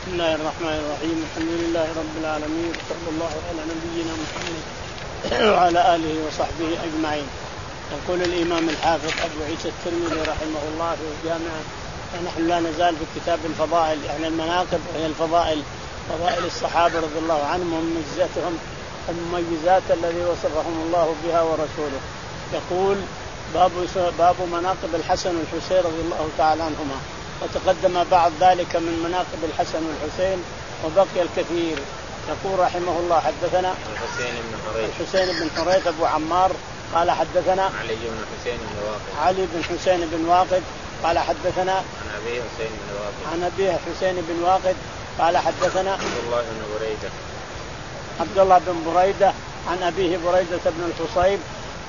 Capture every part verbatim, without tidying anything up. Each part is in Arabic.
بسم الله الرحمن الرحيم. الحمد لله رب العالمين، صلى الله على نبينا محمد وعلى آله وصحبه أجمعين. يقول الإمام الحافظ أبو عيسى الترمذي رحمه الله في الجامع، ونحن لا نزال في كتاب الفضائل، يعني المناقب وهي الفضائل، فضائل الصحابة رضي الله عنهم ومميزاتهم المميزات الذي وصفهم الله بها ورسوله. يقول باب باب مناقب الحسن والحسين رضي الله تعالى عنهما، وتقدم بعض ذلك من مناقب الحسن والحسين وبقي الكثير. يقول رحمه الله حدثنا الحسين بن حريث الحسين بن حريث أبو عمار قال حدثنا علي بن حسين بن واقد علي بن حسين بن واقد قال حدثنا عن أبيه حسين بن واقد عن أبيه حسين بن واقد قال حدثنا عبد الله بن بريدة عبد الله بن بريدة عن أبيه بريدة بن الحصيب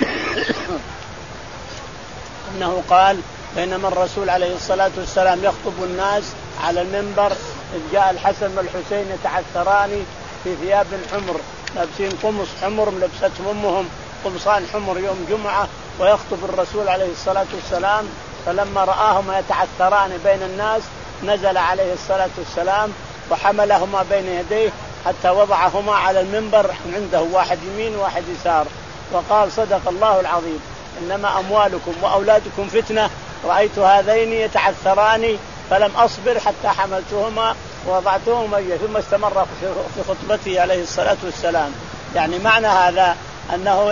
أنه قال بينما الرسول عليه الصلاة والسلام يخطب الناس على المنبر إذ جاء الحسن والحسين يتعثران في ثياب حمر، لابسين قمص حمر لبستهم أمهم قمصان حمر يوم جمعة، ويخطب الرسول عليه الصلاة والسلام. فلما رآهما يتعثران بين الناس نزل عليه الصلاة والسلام وحملهما بين يديه حتى وضعهما على المنبر، عنده واحد يمين وواحد يسار، وقال صدق الله العظيم، إنما أموالكم وأولادكم فتنة، رأيت هذين يتعثران فلم أصبر حتى حملتهما ووضعتهما، ثم استمر في خطبته عليه الصلاة والسلام. يعني معنى هذا أنه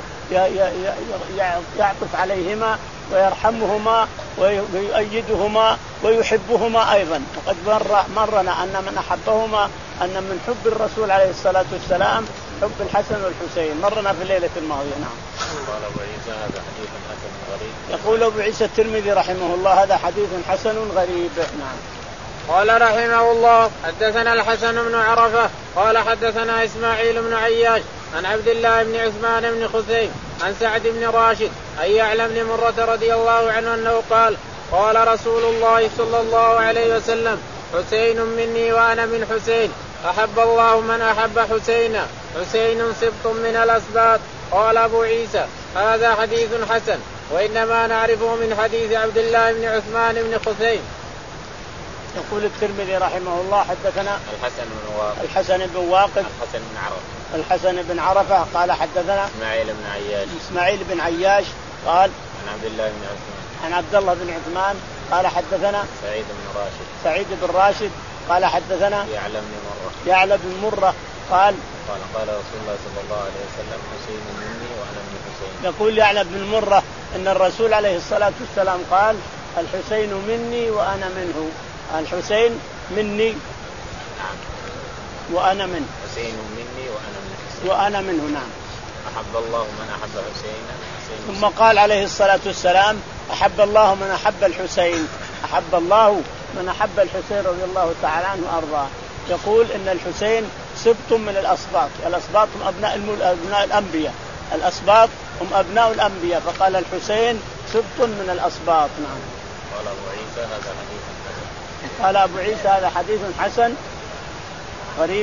يعطف عليهما ويرحمهما ويؤيدهما ويحبهما أيضا. وقد مر مرنا أن من أحبهما أن من حب الرسول عليه الصلاة والسلام حب الحسن والحسين، مرنا في الليلة الماضية. نعم. قال أبو عيسى هذا حديث حسن غريب. يقول أبو عيسى الترمذي رحمه الله هذا حديث حسن غريب. نعم. قال رحمه الله حدثنا الحسن بن عرفة قال حدثنا إسماعيل بن عياش عن عبد الله بن عثمان بن خثيم عن سعد بن راشد أن يعلم بن مرة رضي الله عنه أنه قال قال رسول الله صلى الله عليه وسلم حسين مني وأنا من حسين، أحب الله من أحب حسينا، حسين سبط من الأسباط. قال أبو عيسى هذا حديث حسن، وإنما نعرفه من حديث عبد الله بن عثمان بن خثيم. يقول الترمذي رحمه الله حدثنا الحسن بن واقد الحسن بن واقد الحسن بن عرفة الحسن بن عرفة قال حدثنا إسماعيل بن عياش إسماعيل بن عياش قال عن عبد الله بن عثمان عن عبد الله بن عثمان قال حدثنا سعيد بن راشد سعيد بن راشد قال حدثنا يعلم بن مرة يعلم بن مرة قال قال قال رسول الله صلى الله عليه وسلم حسين مني وأنا من حسين. يقول يعلم بن مرة إن الرسول عليه الصلاة والسلام قال الحسين مني وأنا منه، الحسين مني وأنا منه، حسين مني وأنا من حسين وأنا منه. نعم. أحب الله من أحب حسين. ثم قال عليه الصلاة والسلام أحب الله من أحب الحسين، أحب الله من أحب الحسين رضي الله تعالى عنه وأرضاه. يقول إن الحسين سبط من الأسباط، الأسباط هم أبناء أبناء الأنبياء، الأسباط هم أبناء الأنبياء، فقال الحسين سبط من الأسباط. نعم. قال أبو عيسى هذا حديث حسن. قال أبو عيسى هذا حديث حسن غريب.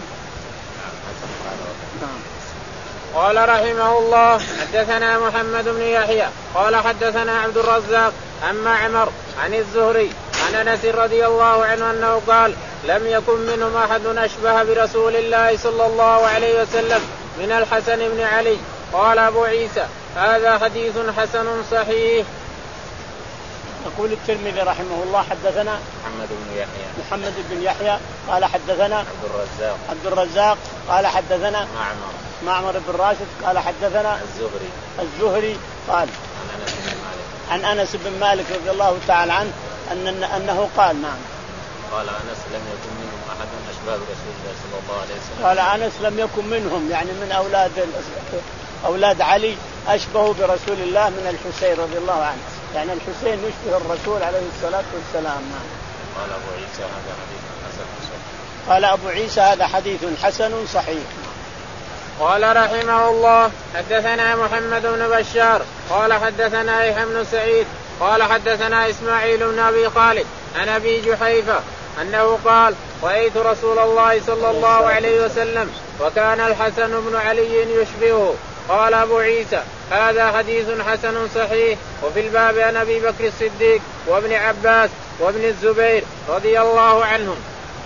نعم. قال رحمه الله حدثنا محمد بن يحيى قال حدثنا عبد الرزاق عن معمر عن الزهري عن أنس رضي الله عنه أنه قال لم يكن منهم أحد أشبه برسول الله صلى الله عليه وسلم من الحسن بن علي. قال أبو عيسى هذا حديث حسن صحيح. يقول الترمذي رحمه الله حدثنا محمد بن يحيى محمد بن يحيى قال حدثنا عبد الرزاق عبد الرزاق قال حدثنا معمر معمر بن راشد قال حدثنا الزهري الزهري قال عن أنس بن مالك عن أنس بن مالك رضي الله تعالى عنه أن أنه قال نعم قال أنس لم يكن منهم أحد أشبه برسول الله صلى الله عليه وسلم. قال أنس لم يكن منهم يعني من أولاد أولاد علي أشبه برسول الله من الحسين رضي الله عنه، يعني الحسين يشبه الرسول عليه الصلاة والسلام. قال أبو عيسى هذا حديث حسن صحيح. قال أبو عيسى هذا حديث حسن صحيح. قال رحمه الله حدثنا محمد بن بشار قال حدثنا يحيى بن سعيد قال حدثنا إسماعيل بن أبي خالد عن أبي جحيفة أنه قال رأيت رسول الله صلى الله عليه وسلم وكان الحسن بن علي يشبهه. قال أبو عيسى هذا حديث حسن صحيح. وفي الباب عن أبي بكر الصديق وابن عباس وابن الزبير رضي الله عنهم.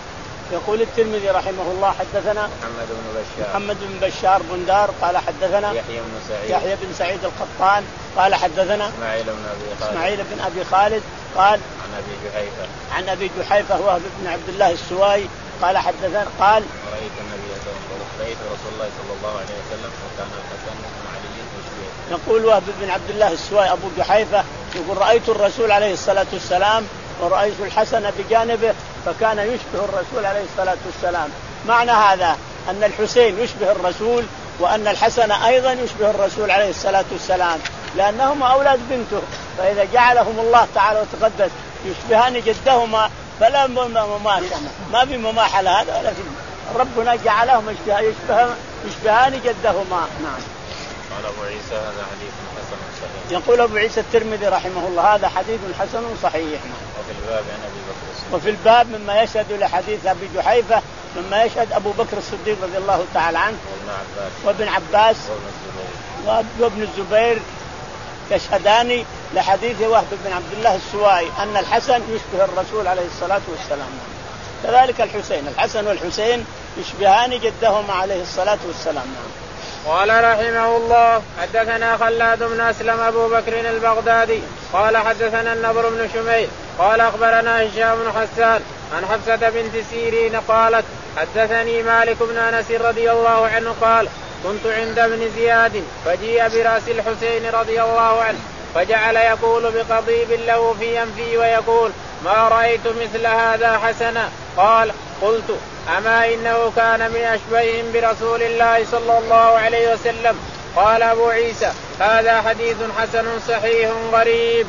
يقول الترمذي رحمه الله حدثنا محمد بن بشار محمد بن بشار بندار قال حدثنا يحيى بن سعيد يحيى بن سعيد القطان قال حدثنا إسماعيل بن أبي خالد إسماعيل بن أبي خالد قال عن أبي جحيفة عن أبي جحيفة وهب بن عبد الله السوائي قال حدثنا قال رأيت النبي صلى الله عليه وسلم رأيت رسول الله صلى الله عليه وسلم وكان الحسن بن علي يشبهه. يقول وهب بن عبد الله السوائي أبو جحيفة يقول رأيت الرسول عليه الصلاة والسلام ورأيت الحسن بجانبه فكان يشبه الرسول عليه الصلاة والسلام. معنى هذا أن الحسين يشبه الرسول وأن الحسن أيضا يشبه الرسول عليه الصلاة والسلام لأنهما أولاد بنته، فإذا جعلهم الله تعالى وتقدس يشبهان جدهما فلا مماحلة، ما في مماحلة هذا ولا في ربنا جعلهم يشبه يشبهان جدهما. نعم. قال أبو عيسى هذا حديث حسن صحيح. يقول أبو عيسى الترمذي رحمه الله هذا حديث حسن صحيح. وفي الباب عن أبي بكر الصديق. وفي الباب مما يشهد لحديث أبي جحيفة مما يشهد أبو بكر الصديق رضي الله تعالى عنه وابن عباس وابن الزبير يشهدان لحديث وهب بن عبد الله السوائي أن الحسن يشبه الرسول عليه الصلاة والسلام. كذلك الحسين الحسن والحسين يشبهان جدهما عليه الصلاة والسلام. قال رحمه الله حدثنا خلاد بن أسلم أبو بكر البغدادي قال حدثنا النضر بن شميل قال أخبرنا هشام بن حسان عن حفصة بنت سيرين قالت حدثني مالك بن أنس رضي الله عنه قال كنت عند ابن زياد فجيء برأس الحسين رضي الله عنه فجعل يقول بقضيب له في أنفه ويقول ما رأيت مثل هذا حسنا. قال قلت أما إنه كان من أشبههم برسول الله صلى الله عليه وسلم. قال أبو عيسى هذا حديث حسن صحيح غريب.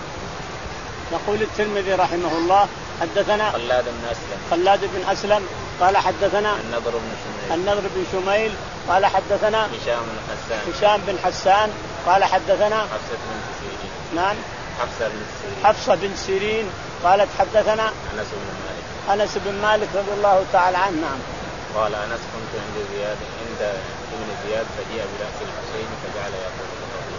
يقول الترمذي رحمه الله حدثنا خلاد بن أسلم خلاد بن أسلم قال حدثنا النضر بن شميل النضر بن شميل قال حدثنا هشام بن حسان هشام بن حسان قال حدثنا حفصة بن سيرين نعم حفصة بن سيرين حفصة بن سيرين قالت حدثنا أنس بن مالك أنس بن مالك رضي الله تعالى عنه. نعم. قال أنس كنت عند زياد عند ابن زياد فجاء برأس الحسين فجعل يقول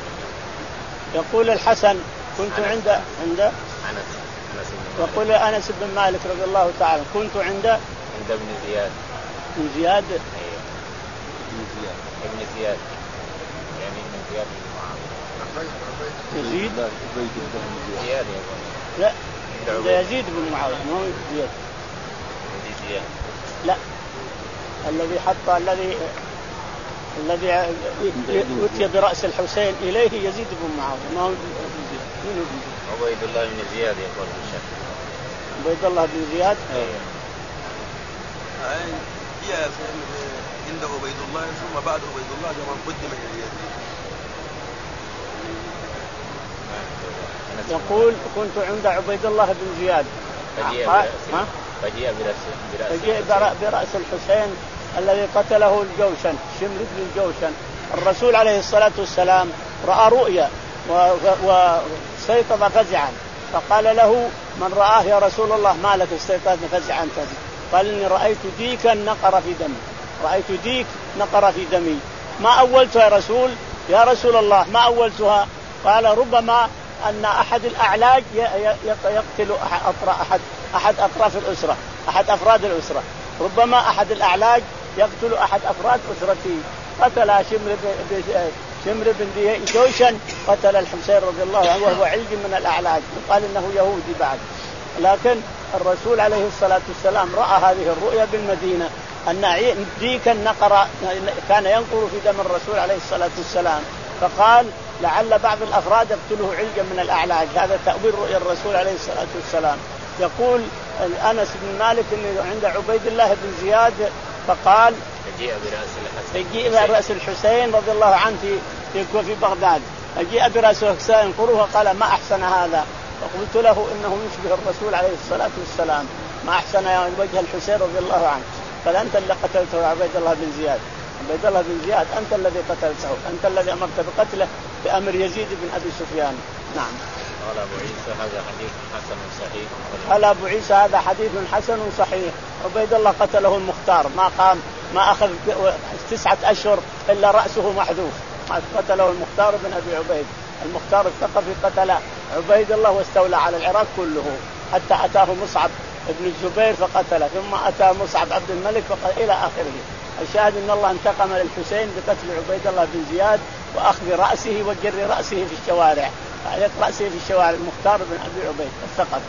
يقول الحسن كنت عند عند أنس أنس يقول أنس بن مالك رضي الله تعالى كنت عند عند ابن زياد ابن زياد أيوه ابن زياد ابن زياد يعني ابن زياد بن معاوية يزيد زياد يقول لا يزيد بن معاوية مو زياد زياد لا الذي حط الذي الذي أتي برأس الحسين إليه يزيد بن معاوية ما هو زياد. عبيد الله بن زياد يقول الشيخ عبيد الله بن زياد ايوه جاء عند عبيد الله ثم بعد عبيد الله كمان قدم يزيد. يقول كنت عند عبيد الله بن زياد فجيء برأس فجيء برأس فجيء برأس الحسين الذي قتله الجوشن شمر بن الجوشن. الرسول عليه الصلاة والسلام رأى رؤيا واستيقظ فزعا فقال له من رآه يا رسول الله ما لك استيقظت فزعا كذا؟ قال إني رأيت ديكا نقر في دمي رأيت ديك نقر في دمي ما أولتها يا رسول يا رسول الله ما أولتها؟ قال ربما أن أحد الأعلاج يقتل أحد أحد أطراف الأسرة أحد أفراد الأسرة ربما أحد الأعلاج يقتل أحد أفراد أسرتي. قتل شمر شمر بن جوشن قتل الحسين رضي الله عنه وهو علج من الأعلاج وقال إنه يهودي بعد. لكن الرسول عليه الصلاة والسلام رأى هذه الرؤيا بالمدينة أن ديكا نقر كان ينقر في دم الرسول عليه الصلاة والسلام فقال لعل بعض الأفراد يقتله علجا من الأعلاج. هذا تأويل رؤيا الرسول عليه الصلاة والسلام. يقول أنس بن مالك إنه عند عبيد الله بن زياد فقال فجيء برأس الحسين فجيء برأس الحسين رضي الله عنه في في بغداد فجيء برأس الحسين قروه قال ما أحسن هذا فقلت له إنه يشبه الرسول عليه الصلاة والسلام ما أحسن وجه الحسين رضي الله عنه. قال أنت اللي قتلته عبيد الله بن زياد عبيد الله بن زياد أنت الذي قتلته أنت الذي أمرت بقتله بأمر يزيد بن أبي سفيان. نعم. قال أبو عيسى هذا حديث حسن صحيح. قال أبو عيسى هذا حديث حسن صحيح. عبيد الله قتله المختار ما قام ما أخذ تسعة أشهر إلا رأسه محذوف قتله المختار بن أبي عبيد. المختار الثقفي قتل عبيد الله واستولى على العراق كله حتى أتاه مصعب ابن الزبير فقتله، ثم أتى مصعب عبد الملك فقتل إلى آخره. الشاهد أن الله انتقم للحسين بقتل عبيد الله بن زياد وأخذ رأسه وجر رأسه في الشوارع، فعلت رأسه في الشوارع المختار بن أبي عبيد الثقفي.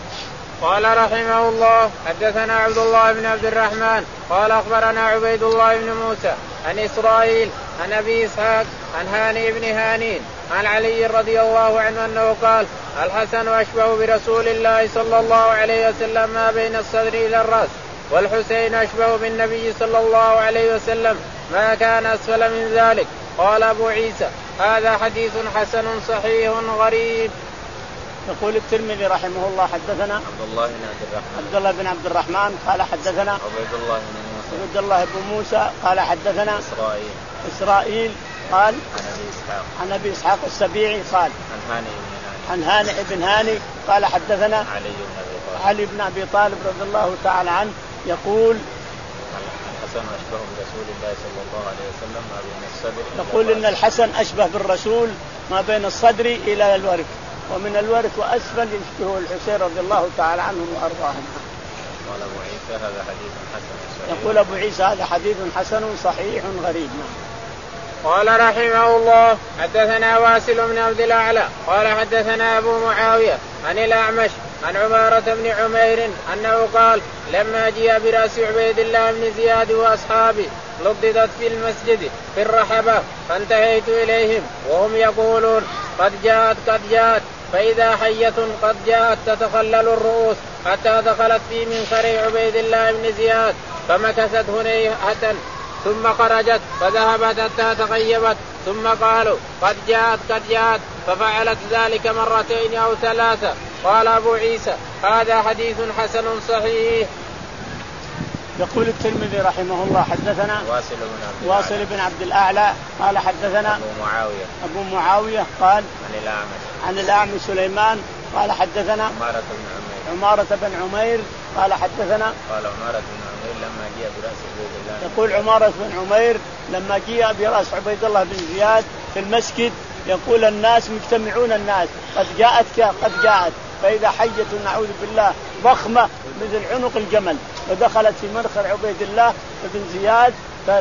قال رحمه الله حدثنا عبد الله بن عبد الرحمن قال أخبرنا عبيد الله بن موسى عن إسرائيل عن أبي إسحاق عن هاني بن هانين عن علي رضي الله عنه أنه قال الحسن أشبه برسول الله صلى الله عليه وسلم ما بين الصدر إلى الرأس، والحسين أشبه بالنبي صلى الله عليه وسلم ما كان أسفل من ذلك. قال أبو عيسى هذا حديث حسن صحيح غريب. يقول الترمذي رحمه الله حدثنا عبد الله بن عبد الرحمن عبد الله بن عبد الرحمن قال حدثنا عبيد الله بن موسى عبد الله بن موسى قال حدثنا إسرائيل إسرائيل قال عن أبي إسحاق عن أبي إسحاق السبيعي قال عن هاني بن عن هاني بن هاني قال حدثنا علي بن أبي طالب علي بن أبي طالب رضي الله تعالى عنه يقول الحسن أشبه برسول الله صلى الله عليه وسلم ما بين الصدر يقول إن الحسن أشبه بالرسول ما بين الصدر إلى الورك، ومن الورك وأسفل يشبه الحسين رضي الله تعالى عنهم وأرضاهم. قال أبو عيسى هذا حديث حسن صحيح. يقول أبو عيسى هذا حديث حسن صحيح غريب. قال رحمه الله حدثنا واسل بن عبد الأعلى قال حدثنا أبو معاوية عن الأعمش عن عمارة بن عمير أنه قال لما جاء برأس عبيد الله بن زياد وأصحابه لضدت في المسجد في الرحبة فانتهيت إليهم وهم يقولون قد جاءت قد جاءت، فإذا حية قد جاءت تتخلل الرؤوس حتى دخلت في منخر عبيد الله بن زياد فمكثت هنيهة ثم خرجت فذهبت حتى تغيبت ثم قالوا قد جاءت قد جاءت ففعلت ذلك مرتين أو ثلاثة. قال أبو عيسى هذا حديث حسن صحيح. يقول الترمذي رحمه الله حدثنا واصل بن عبد واصل بن عبد الأعلى قال حدثنا أبو معاوية أبو معاوية قال عن الأعمش عن الأعمش سليمان قال حدثنا عمارة بن عمير عمارة بن عمير قال حدثنا قال عمارة بن عمير لما جاء برأس عبيد الله يقول عمارة بن عمير لما جاء برأس عبيد الله بن زياد في المسجد يقول الناس مجتمعون الناس قد جاءت قد جاءت، فإذا حية نعوذ بالله ضخمة مثل عنق الجمل ودخلت في منخر عبيد الله بن زياد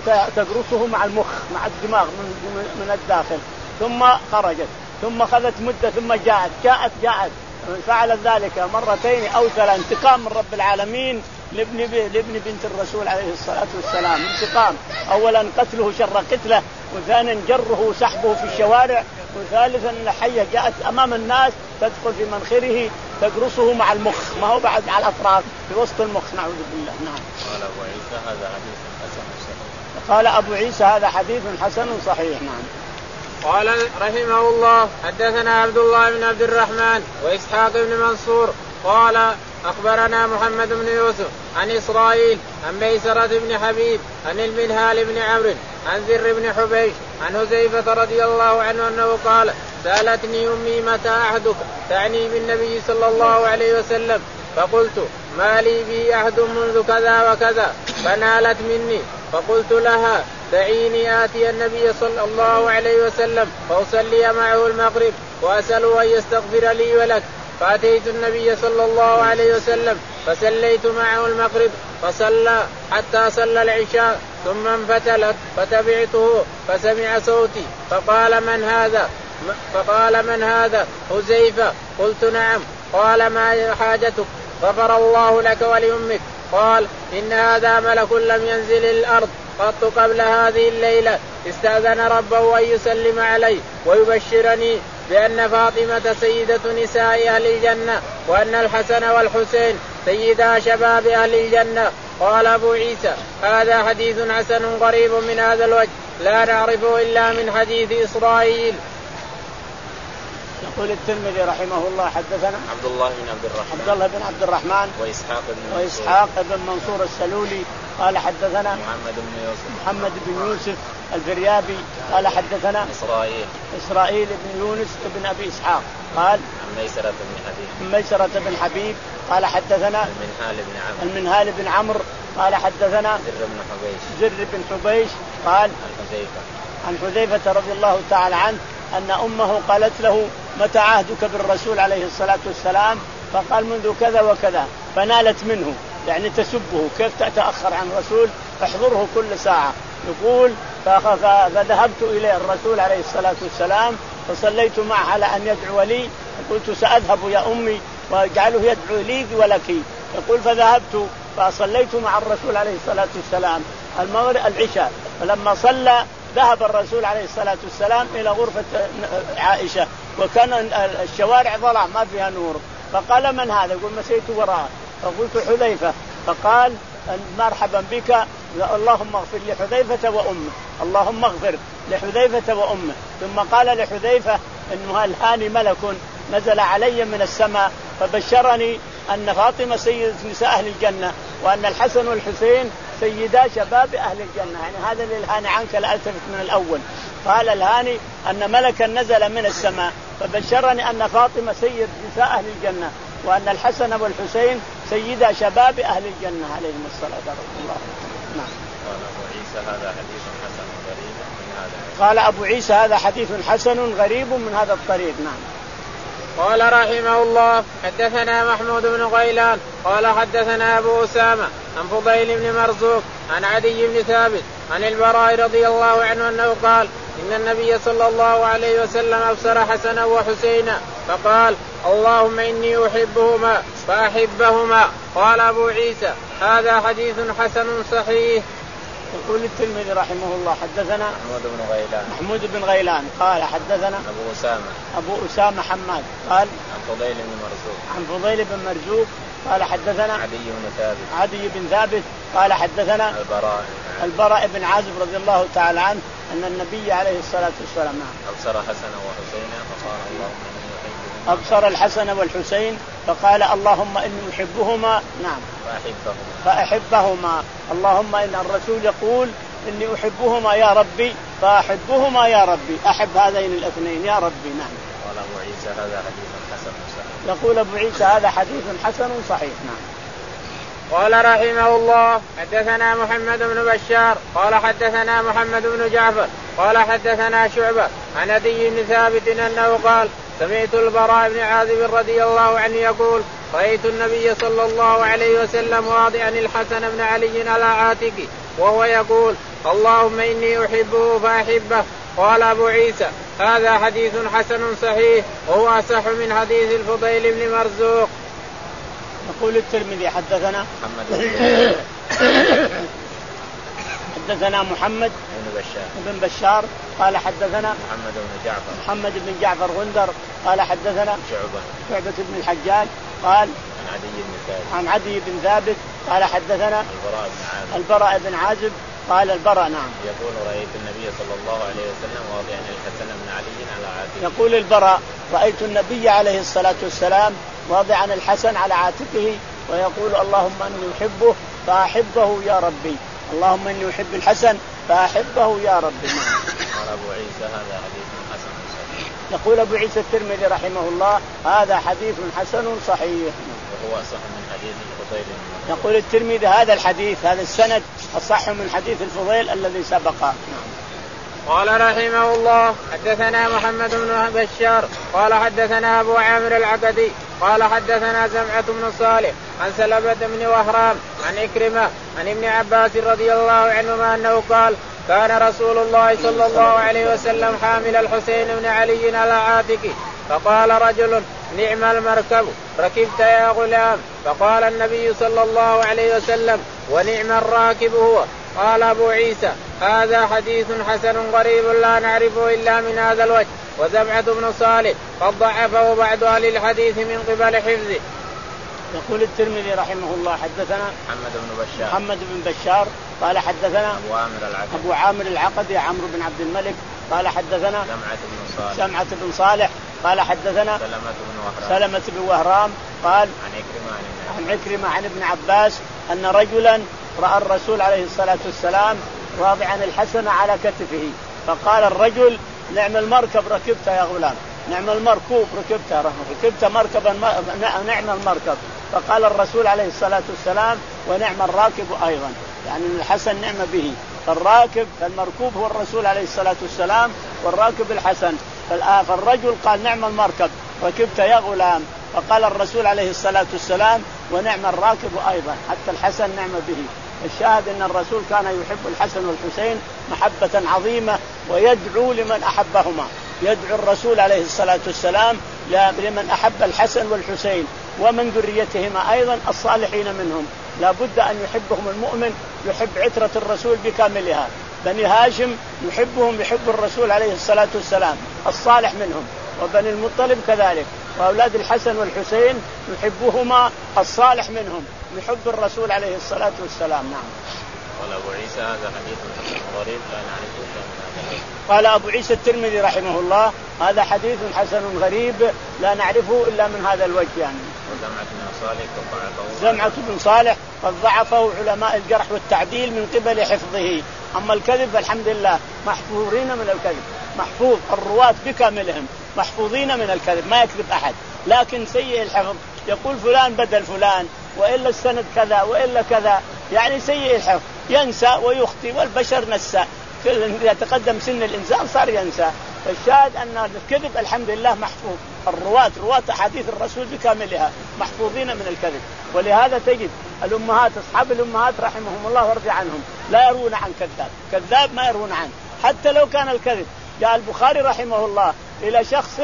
تجرسه مع المخ مع الدماغ من الداخل ثم خرجت ثم خذت مدة ثم جاءت جاءت جاءت فعلت ذلك مرتين أو ثلاث انتقام من رب العالمين لابن لابن بنت الرسول عليه الصلاة والسلام. انتقام أولا قتله شر قتله، وثانيا جره وسحبه في الشوارع، وثالثا الحية جاءت أمام الناس تدخل في منخره تجرسه مع المخ ما هو بعد على الأطراف في وسط المخ نعوذ بالله. نعم. قال أبو عيسى هذا حديث حسن صحيح. قال أبو عيسى هذا حديث حسن صحيح. نعم. قال رحمه الله حدثنا عبد الله بن عبد الرحمن وإسحاق بن منصور قال أخبرنا محمد بن يوسف عن إسرائيل عن ميسرة بن حبيب عن المنهال بن عمرو عن زر بن حبيش عن هزيفة رضي الله عنه أنه قال سألتني أمي متى أحدك تعني بالنبي صلى الله عليه وسلم، فقلت ما لي بي أحد منذ كذا وكذا، فنالت مني فقلت لها دعيني آتي النبي صلى الله عليه وسلم فأصلي معه المغرب وأسأله أن يستغفر لي ولك، فأتيت النبي صلى الله عليه وسلم فسليت معه المغرب فصلى حتى صلى العشاء ثم انفتلت فتبعته فسمع صوتي فقال من هذا فقال من هذا حذيفة، قلت نعم. قال ما حاجتك؟ غفر الله لك ولأمك. قال إن هذا ملك لم ينزل الأرض قط قبل هذه الليلة استأذن ربه أن يسلم علي ويبشرني بأن فاطمة سيدة نساء أهل الجنة وأن الحسن والحسين سيدا شباب أهل الجنة. قال أبو عيسى هذا حديث حسن غريب من هذا الوجه لا نعرفه إلا من حديث إسرائيل. يقول الترمذي رحمه الله حدثنا عبد الله بن عبد الرحمن عبد الله بن عبد الرحمن وإسحاق بن وإسحاق بن منصور السلولي قال حدثنا محمد بن يوسف محمد بن يوسف الفريابي قال حدثنا إسرائيل إسرائيل بن يونس بن أبي إسحاق قال عن ميسرة بن حبيب ميسرة بن حبيب قال حدثنا المنهال بن عمرو المنهال بن عمرو قال حدثنا زر بن حبيش زر بن حبيش قال عن حذيفة عن حذيفة رضي الله تعالى عنه أن أمه قالت له متى عهدك بالرسول عليه الصلاة والسلام؟ فقال منذ كذا وكذا، فنالت منه يعني تسبه كيف تتأخر عن الرسول، احضره كل ساعة. يقول فذهبت إلى الرسول عليه الصلاة والسلام فصليت معه على أن يدعو لي، قلت سأذهب يا أمي واجعله يدعو لي ولك. يقول فذهبت فصليت مع الرسول عليه الصلاة والسلام المغرب العشاء، فلما صلى ذهب الرسول عليه الصلاة والسلام إلى غرفة عائشة وكان الشوارع ظلام ما فيها نور، فقال من هذا؟ يقول مسيت وراءه، فقلت حذيفة، فقال مرحبا بك، اللهم اغفر لحذيفة وأمه، اللهم اغفر لحذيفة وأمه. ثم قال لحذيفة إنه الهاني ملك نزل علي من السماء فبشرني أن فاطمة سيدة نساء أهل الجنة وأن الحسن والحسين سيدا شباب أهل الجنة. يعني هذا للهاني عنك لا ألتفت من الأول. قال الهاني أن ملكا نزل من السماء فبشرني أن فاطمة سيد نساء أهل الجنة وأن الحسن والحسين سيدا شباب أهل الجنة عليهم الصلاة والسلام. نعم. قال أبو عيسى هذا حديث حسن غريب من هذا. قال أبو عيسى هذا حديث حسن غريب من هذا الطريق. نعم. قال رحمه الله حدثنا محمود بن غيلان قال حدثنا أبو أسامة عن فضيل بن مرزوق عن عدي بن ثابت عن البراء رضي الله عنه أنه قال إن النبي صلى الله عليه وسلم أبصر حسنا وحسينا فقال اللهم إني أحبهما فأحبهما. قال أبو عيسى هذا حديث حسن صحيح. يقول الترمذي رحمه الله حدثنا محمود بن غيلان محمود بن غيلان قال حدثنا أبو أسامة أبو أسامة حماد قال عن فضيل بن مرزوق عن فضيل بن مرزوق قال حدثنا عدي بن ثابت عدي بن ثابت قال حدثنا البراء البراء بن عازب رضي الله تعالى عنه أن النبي عليه الصلاة والسلام أبصر حسن وحسين فقال اللهم إني أحبهما أبصر الحسن والحسين فقال اللهم إني أحبهما. نعم. فأحبهما فأحبهما. اللهم إن الرسول يقول إني أحبهما يا ربي فأحبهما يا ربي، أحب هذين الاثنين يا ربي. نعم. قال أبو عيسى هذا حديث حسن صحيح. يقول أبو عيسى هذا حديث حسن صحيح. نعم. قال رحمه الله حدثنا محمد بن بشار قال حدثنا محمد بن جعفر قال حدثنا شعبة عن عدي بن ثابت أنه قال سمعت البراء بن عازب رضي الله عنه يقول رأيت النبي صلى الله عليه وسلم واضعا الحسن بن علي على عاتقه وهو يقول اللهم إني أحبه فأحبه. قال أبو عيسى هذا حديث حسن صحيح وهو أصح من حديث الفضيل بن مرزوق. يقول الترمذي حدثنا محمد حدثنا محمد بن بشار بن بشار قال حدثنا محمد بن جعفر محمد بن جعفر غندر قال حدثنا شعبة شعبة بن الحجاج قال عن عدي بن ثابت عن عدي بن ثابت قال حدثنا البراء بن عازب البراء بن عازب قال البراء نعم يقول رأيت النبي صلى الله عليه وسلم واضعا الحسن بن علي على عاتقه. يقول البراء رأيت النبي عليه الصلاة والسلام واضعا الحسن على عاتقه ويقول اللهم اني احبه فاحبه يا ربي، اللهم اني احب الحسن فاحبه يا ربي. قال ابو عيسى هذا حديث حسن صحيح. يقول ابو عيسى الترمذي رحمه الله هذا حديث حسن صحيح وهو اصح من حديث الفضيل. يقول الترمذي هذا الحديث هذا السند اصح من حديث الفضيل الذي سبق. قال رحمه الله حدثنا محمد بن بشار قال حدثنا أبو عامر العقدي قال حدثنا زمعة بن صالح عن سلمة بن وهرام عن إكرمة عن ابن عباس رضي الله عنهما أنه قال كان رسول الله صلى الله عليه وسلم حامل الحسين بن علي على عاتقه فقال رجل نعم المركب ركبت يا غلام، فقال النبي صلى الله عليه وسلم ونعم الراكب هو. قال أبو عيسى هذا حديث حسن غريب لا نعرفه إلا من هذا الوجه، وزمعة بن صالح قد ضعفه بعض أهل الحديث من قبل حفظه. يقول الترمذي رحمه الله حدثنا محمد بن بشار محمد بن بشار قال حدثنا أبو عامر العقدي أبو عامر العقدي عمرو بن عبد الملك قال حدثنا زمعة بن صالح سمعة بن صالح قال حدثنا سلمة بن وهرام سلمة بن وهرام قال عن عكرمة عن عكرمة عن ابن عباس أن رجلا رأى الرسول عليه الصلاة والسلام واضعا الحسن على كتفه، فقال الرجل نعم المركب ركبت يا غلام، نعم المركوب ركبت ركبت مركبا نعم المركب. فقال الرسول عليه الصلاة والسلام ونعم الراكب أيضا، يعني الحسن نعم به، فالراكب فالمركوب هو الرسول عليه الصلاة والسلام والراكب الحسن. فالرجل قال نعم المركب ركبت يا غلام، فقال الرسول عليه الصلاة والسلام ونعم الراكب أيضا، حتى الحسن نعم به. الشاهد أن الرسول كان يحب الحسن والحسين محبة عظيمة ويدعو لمن أحبهما. يدعو الرسول عليه الصلاة والسلام لمن أحب الحسن والحسين ومن ذريتهما أيضا الصالحين منهم. لا بد أن يحبهم المؤمن، يحب عترة الرسول بكاملها. بني هاشم يحبهم، يحب الرسول عليه الصلاة والسلام الصالح منهم، وبني المطلب كذلك، وأولاد الحسن والحسين يحبهما الصالح منهم، يحب الرسول عليه الصلاة والسلام. نعم. قال أبو عيسى هذا حديث حسن غريب لا نعرفه إلا من هذا الوجه. قال أبو عيسى الترمذي رحمه الله هذا حديث حسن غريب لا نعرفه إلا من هذا الوجه. يعني وزمعة بن صالح زمعة بن صالح قد ضعفه علماء الجرح والتعديل من قبل حفظه. أما الكذب الحمد لله محفوظين من الكذب، محفوظ الرواة بكاملهم محفوظين من الكذب، ما يكذب أحد. لكن سيء الحفظ يقول فلان بدل فلان، وإلا السند كذا وإلا كذا، يعني سيء الحفظ ينسى ويخطي، والبشر نسى، إذا تقدم سن الإنسان صار ينسى. فالشاهد أن الكذب الحمد لله محفوظ، الرواة رواة أحاديث الرسول بكاملها محفوظين من الكذب. ولهذا تجد الأمهات أصحاب الأمهات رحمهم الله وارضي عنهم لا يرون عن كذاب، كذاب ما يرون عنه حتى لو كان الكذب. جاء البخاري رحمه الله إلى شخص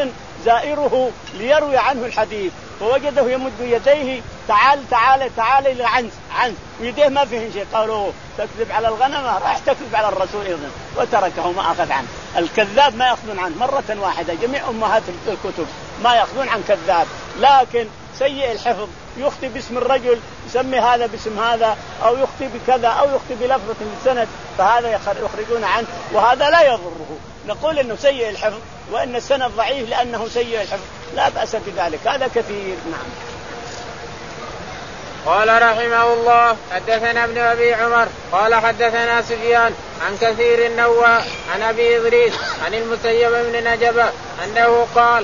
زائره ليروي عنه الحديث فوجده يمد يديه تعال تعال تعال إلى عنز عنز ويديه ما فيه شيء، قالوا تكذب على الغنمة، راح تكذب على الرسول أيضا، وتركه ما أخذ عنه. الكذاب ما يأخذون عنه مرة واحدة، جميع أمهات الكتب ما يأخذون عن كذاب. لكن سيء الحفظ يخطي باسم الرجل، يسمي هذا باسم هذا، أو يخطي بكذا أو يخطي بلفظة السند، فهذا يخرجون عنه، وهذا لا يضره. نقول إنه سيء الحفظ وإن السند ضعيف لأنه سيء الحفظ، لا بأس بذلك، هذا كثير. نعم. قال رحمه الله حدثنا ابن أبي عمر قال حدثنا سفيان عن كثير النواء عن أبي إدريس عن المسيب بن نجبة أنه قال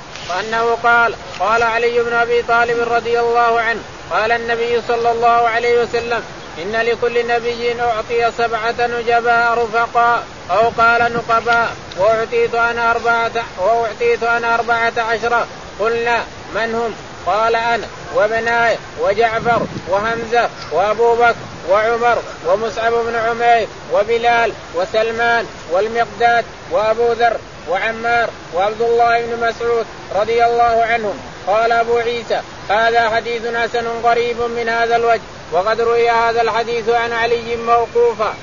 وأنه قال قال علي بن أبي طالب رضي الله عنه قال النبي صلى الله عليه وسلم إن لكل نبي أعطي سبعة نجباء رفقاء أو قال نقباء وأعطيت أنا أربعة وأعطيت أنا أربعة عشرة. قلنا من هم؟ قال أنا وابناي وجعفر وهمزة وأبو بكر وعمر ومصعب بن عمير وبلال وسلمان والمقداد وأبو ذر وعمار وعبد الله بن مسعود رضي الله عنهم. قال أبو عيسى هذا حديث حسن غريب من هذا الوجه، وقد روي هذا الحديث عن علي موقوفا.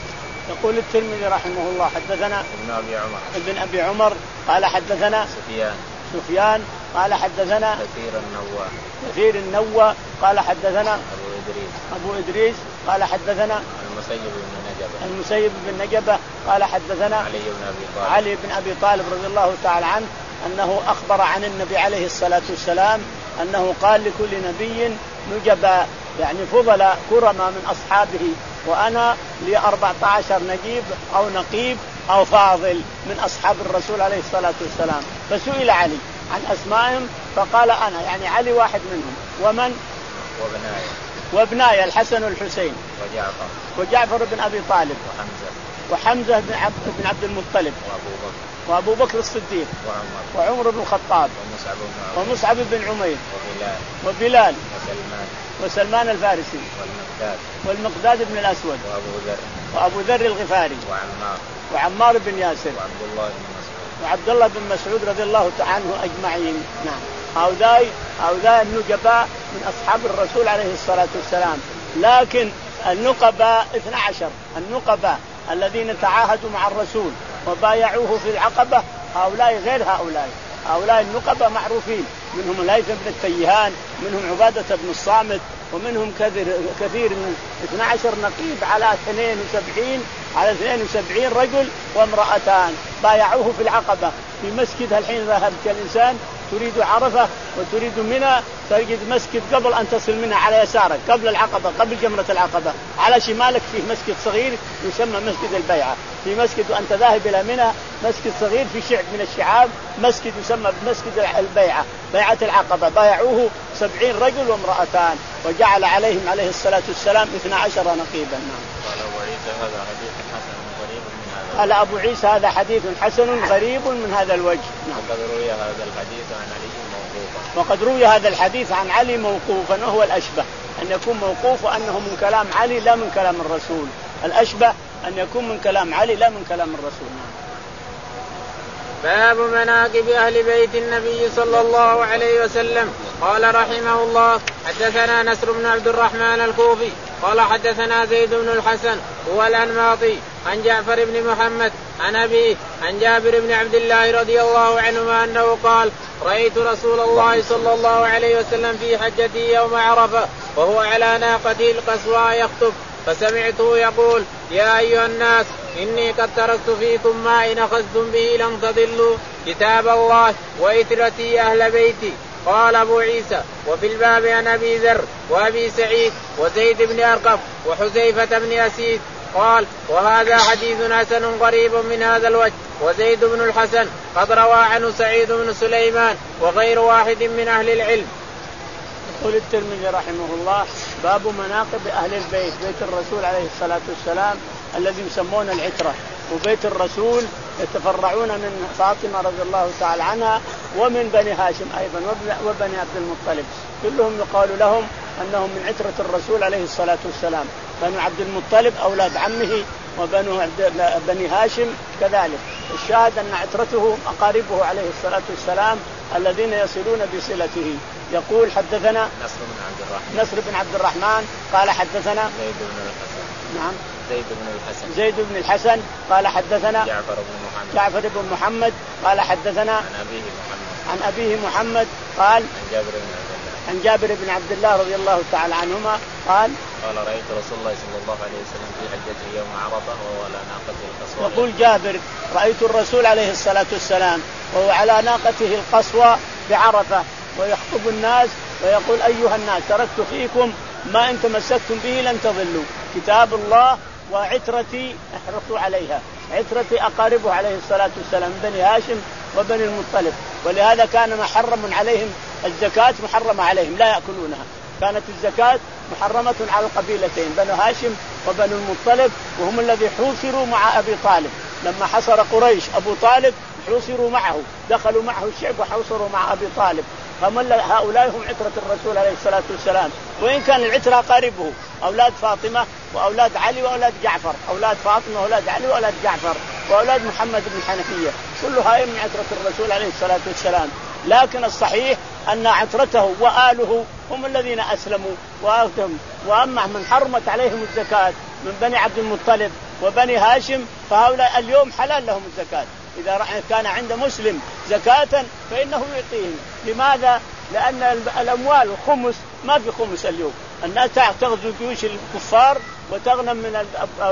يقول الترمذي رحمه الله حدثنا ابن أبي عمر ابن أبي عمر قال حدثنا سفيان سفيان قال حدثنا كثير النواء كثير النواء قال حدثنا أبو إدريس أبو إدريس قال حدثنا المسيب بن نجبة المسيب بن نجبة قال حدثنا علي بن أبي طالب علي بن أبي طالب رضي الله تعالى عنه أنه أخبر عن النبي عليه الصلاة والسلام أنه قال لكل نبي نجبا، يعني فضل كرما من أصحابه، وأنا لي أربعة عشر نجيب أو نقيب أو فاضل من أصحاب الرسول عليه الصلاة والسلام. فسئل علي عن أسمائهم فقال أنا، يعني علي واحد منهم، ومن وابناي وابناي الحسن والحسين وجعفر وجعفر بن أبي طالب وحمزة وحمزة بن عبد, بن عبد المطلب وأبو بكر وأبو بكر الصديق وعمر وعمر بن الخطاب ومصعب بن عمير ومصعب بن عمير وبلال وبلال وسلمان وسلمان الفارسي والمقداد والمقداد بن الأسود وأبو ذر وأبو ذر الغفاري وعمار وعمار بن ياسر وعبد الله بن مسعود وعبد الله بن مسعود رضي الله تعالى عنه أجمعين. نعم. هؤلاء هؤلاء النجباء من أصحاب الرسول عليه الصلاة والسلام. لكن النقباء اثنا عشر، النقباء الذين تعاهدوا مع الرسول وبايعوه في العقبة هؤلاء غير هؤلاء. هؤلاء النقباء معروفين، منهم الهيثم بن التيهان، منهم عبادة بن الصامت، ومنهم كثير كثير من اثنا عشر نقيب على اثنين وسبعين على اثنين وسبعين رجل وامرأتان بايعوه في العقبة في مسجد. الحين ذهبت الإنسان تريد عرفة وتريد منى تجد مسجد قبل أن تصل منى على يسارك قبل العقبة قبل جمرة العقبة، على شمالك فيه مسجد صغير يسمى مسجد البيعة، في مسجد وأنت ذاهب إلى منى مسجد صغير في شعب من الشعاب مسجد يسمى مسجد البيعة بيعة العقبة، بايعوه سبعين رجل وامرأتان وجعل عليهم عليه الصلاة والسلام اثنا عشر نقيبا. قال أبو عيسى هذا حديث حسن غريب من هذا قال أبو عيسى هذا حديث حسن غريب من هذا الوجه. وقد روي هذا الحديث عن علي موقوفا وقد روي هذا الحديث عن علي موقوفا وهو الأشبه أن يكون موقوف وأنه من كلام علي لا من كلام الرسول. الأشبه أن يكون من كلام علي لا من كلام الرسول. باب مناقب أهل بيت النبي صلى الله عليه وسلم. قال رحمه الله حدثنا نصر بن عبد الرحمن الكوفي قال حدثنا زيد بن الحسن هو الأنماطي عن جعفر بن محمد عن أبيه عن جابر بن عبد الله رضي الله عنهما أنه قال رأيت رسول الله صلى الله عليه وسلم في حجته يوم عرفة وهو على ناقته القصوى يخطب فسمعته يقول يا أيها الناس إني قد تركت فيكم ما إن أخذتم به لن تضلوا كتاب الله وإترتي أهل بيتي. قال أبو عيسى وفي الباب عن أبي ذر وأبي سعيد وزيد بن أرقم وحذيفة بن أسيد قال وهذا حديث حسن قريب من هذا الوجه. وزيد بن الحسن قد روى عنه سعيد بن سليمان وغير واحد من أهل العلم. يقول الترمذي رحمه الله باب مناقب أهل البيت بيت الرسول عليه الصلاة والسلام الذي يسمون العترة وبيت الرسول يتفرعون من فاطمة رضي الله تعالى عنها ومن بني هاشم أيضا وبني عبد المطلب كلهم يقال لهم أنهم من عترة الرسول عليه الصلاة والسلام. بنو عبد المطلب أولاد عمه وبنو بني هاشم كذلك. الشاهد أن عترته أقاربه عليه الصلاة والسلام الذين يصلون بصلته. يقول حدثنا نصر بن عبد الرحمن نصر بن عبد الرحمن قال حدثنا زيد بن الحسن نعم زيد بن الحسن زيد بن الحسن قال حدثنا جعفر بن محمد جعفر بن محمد قال حدثنا عن أبيه محمد عن أبيه محمد قال عن جابر بن عبد الله عن جابر بن عبد الله رضي الله تعالى عنهما قال قال رأيت رسول الله صلى الله عليه وسلم في حجته يوم عرفة وهو على ناقته القصوى. يقول جابر رأيت الرسول عليه الصلاة والسلام وهو على ناقته القصوى بعرفة ويخطب الناس ويقول أيها الناس تركت فيكم ما إن تمسكتم به لن تضلوا كتاب الله وعترتي احرصوا عليها. عترتي أقاربه عليه الصلاة والسلام بني هاشم وبني المطلب ولهذا كان محرم عليهم الزكاة محرمة عليهم لا يأكلونها. كانت الزكاة محرمة على القبيلتين بنو هاشم وبنو المطلب وهم الذي حوصروا مع أبي طالب لما حصر قريش أبو طالب حوصروا معه دخلوا معه الشعب وحوصروا مع أبي طالب. هؤلاء هم عترة الرسول عليه الصلاة والسلام وإن كان العترة قاربه أولاد فاطمة وأولاد علي وأولاد جعفر أولاد فاطمة وأولاد علي وأولاد جعفر وأولاد محمد بن حنفية كلها من عترة الرسول عليه الصلاة والسلام. لكن الصحيح أن عترته وآله هم الذين أسلموا وآتهم. وأما من حرمت عليهم الزكاة من بني عبد المطلب وبني هاشم فهؤلاء اليوم حلال لهم الزكاة. إذا كان عند مسلم زكاة فإنه يعطيهم. لماذا؟ لأن الأموال الخمس ما في خمس اليوم. الناس تغزو جيوش الكفار وتغنم من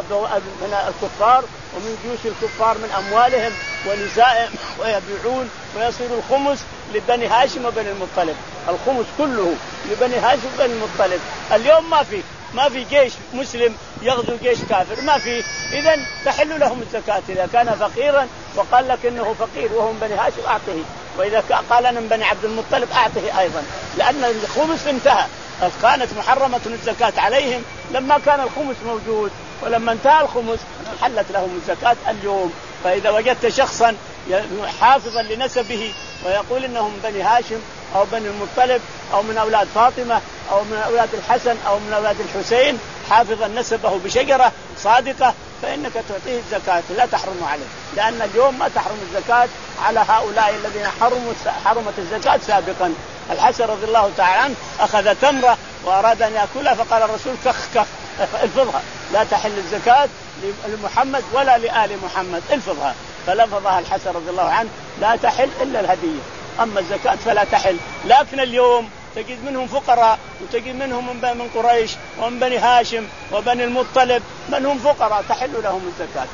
الكفار ومن جيوش الكفار من أموالهم ونسائهم ويبيعون ويصير الخمس لبني هاشم وبني المطلب. الخمس كله لبني هاشم وبني المطلب. اليوم ما في ما في جيش مسلم يغزو جيش كافر ما في. إذن تحل لهم الزكاة إذا كان فقيرا وقال لك إنه فقير وهم بني هاشم أعطه وإذا قال أنا من بني عبد المطلب أعطه أيضا لأن الخمس انتهى. كانت محرمة الزكاة عليهم لما كان الخمس موجود ولما انتهى الخمس حلت لهم الزكاة اليوم. فإذا وجدت شخصا حافظا لنسبه ويقول إنهم من بني هاشم أو بني المطلب أو من أولاد فاطمة أو من أولاد الحسن أو من أولاد الحسين حافظا نسبه بشجرة صادقة فإنك تعطيه الزكاة لا تحرم عليه لأن اليوم ما تحرم الزكاة على هؤلاء الذين حرموا حرمت الزكاة سابقا. الحسن رضي الله تعالى عنه أخذ تمرة وأراد أن يأكلها فقال الرسول كخ كخ الفظها لا تحل الزكاة لمحمد ولا لآل محمد الفظها. فلفظها الحسن رضي الله عنه لا تحل إلا الهدية أما الزكاة فلا تحل. لكن اليوم تجد منهم فقراء وتجد منهم من قريش ومن بني هاشم وبني المطلب من هم فقراء تحل لهم الزكاة.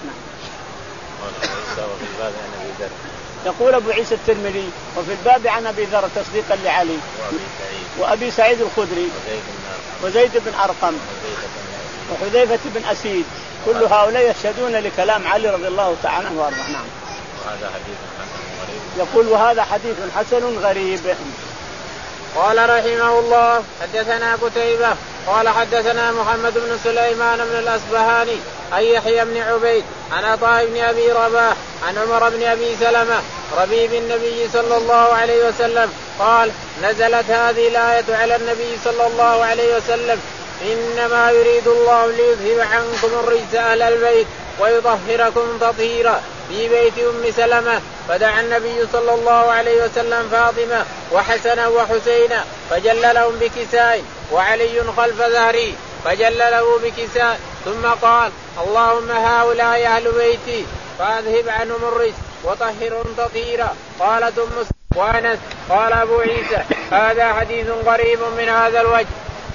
يقول أبو عيسى الترمذي وفي الباب عن أبي ذر تصديقا لعلي وأبي سعيد الخدري وزيد بن أرقم وحذيفة بن أسيد كل هؤلاء يشهدون لكلام علي رضي الله تعالى عنه وارضاه. نعم. وهذا حديث حسن غريب. يقول وهذا حديث حسن غريب. قال رحمه الله حدثنا قتيبة قال حدثنا محمد بن سليمان بن الأصبهاني عن يحيى بن عبيد عن عطاء بن أبي رباح عن عمر بن أبي سلمة ربيب النبي صلى الله عليه وسلم قال نزلت هذه الآية على النبي صلى الله عليه وسلم إنما يريد الله ليذهب عنكم الرجس أهل البيت ويطهركم تطهيرا في بيت أم سلمة. فدعا النبي صلى الله عليه وسلم فاطمة وحسنا وحسينا فجل لهم بكساء وعلي خلف ظهري فجل له بكساء ثم قال اللهم هؤلاء أهل بيتي فأذهب عنهم الرجس وطهرهم تطهيرا. قالت أم وأنس قال أبو عيسى هذا حديث غريب من هذا الوجه.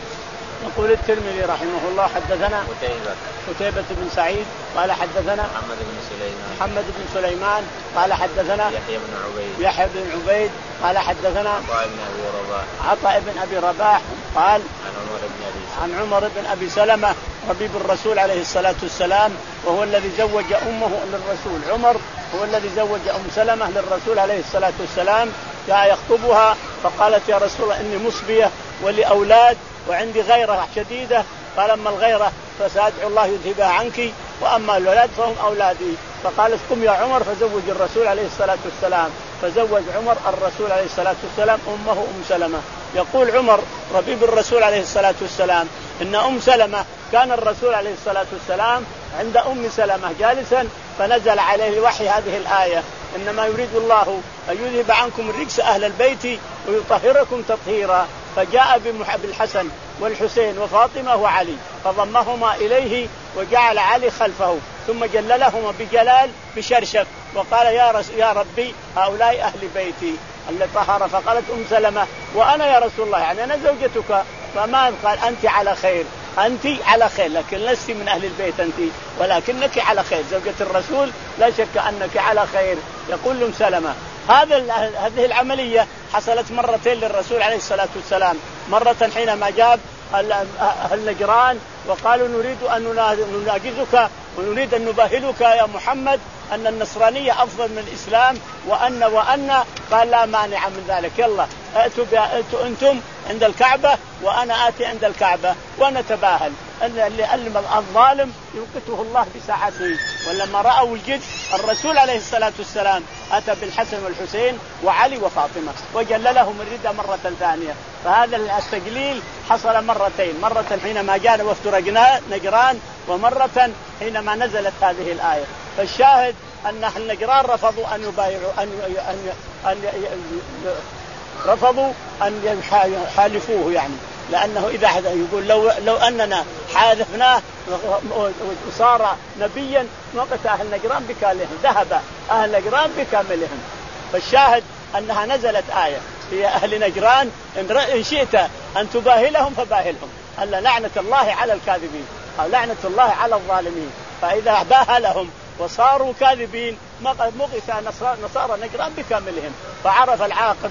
يقول الترمذي رحمه الله حدثنا قتيبة قتيبة بن سعيد قال حدثنا محمد بن سليمان محمد بن سليمان قال حدثنا يحيى بن عبيد يحيى بن عبيد قال حدثنا عطاء بن أبي رباح عطاء بن أبي رباح قال عن عمر بن أبي عن عمر بن أبي سلمة ربيب الرسول عليه الصلاة والسلام وهو الذي زوج أمه للرسول. عمر هو الذي زوج أم سلمة للرسول عليه الصلاة والسلام. جاء يخطبها فقالت يا رسول الله إني مصبية ولي أولاد وعندي غيرة شديدة. قال أما الغيرة فسأدعو الله يذهبها عنك وأما الأولاد فهم أولادي. فقالت قم يا عمر فزوج الرسول عليه الصلاة والسلام. فزوج عمر الرسول عليه الصلاة والسلام أمه أم سلمة. يقول عمر ربيب الرسول عليه الصلاة والسلام إن أم سلمة كان الرسول عليه الصلاة والسلام عند أم سلمة جالسا فنزل عليه الوحي هذه الآية إنما يريد الله أن يذهب عنكم الرجس أهل البيت ويطهركم تطهيرا. فجاء بالحسن والحسين وفاطمة وعلي فضمهما إليه وجعل علي خلفه ثم جللهما بجلال بشرشف وقال يا, رس يا ربي هؤلاء أهل بيتي اللي طهر. فقالت أم سلمة وأنا يا رسول الله يعني أنا زوجتك. فما قال أنت على خير أنت على خير لكن لست من أهل البيت أنت ولكنك على خير زوجة الرسول لا شك أنك على خير. يقول أم سلمة هذا هذه العملية حصلت مرتين للرسول عليه الصلاة والسلام. مرة حينما جاب أهل نجران وقالوا نريد أن نناجزك ونريد أن نباهلك يا محمد أن النصرانية أفضل من الإسلام وأن وأن قال لا مانع من ذلك يلا أتوا أتوا أنتم عند الكعبة وأنا آتي عند الكعبة ونتباهل. اللي علم الظالم يوقته الله بساعته. ولما رأوا الجد الرسول عليه الصلاة والسلام أتى بالحسن والحسين وعلي وفاطمة وجللهم الردة مرة ثانية. فهذا التجليل حصل مرتين مرة حينما جاء وفد نجران ومرة حينما نزلت هذه الآية. فالشاهد أن أهل نجران رفضوا أن يبايعوا أن أن أن رفضوا أن يحالفوه يعني لأنه إذا يقول لو لو أننا حالفناه وصار نبيا وقت أهل نجران بكاملهم ذهب أهل نجران بكاملهم. فالشاهد أنها نزلت آية في أهل نجران إن شئت أن تباهلهم فباهلهم ألا لعنة الله على الكاذبين أو لعنة الله على الظالمين. فإذا باهلهم وصاروا كاذبين مغث نصارى نجران بكاملهم. فعرف العاقب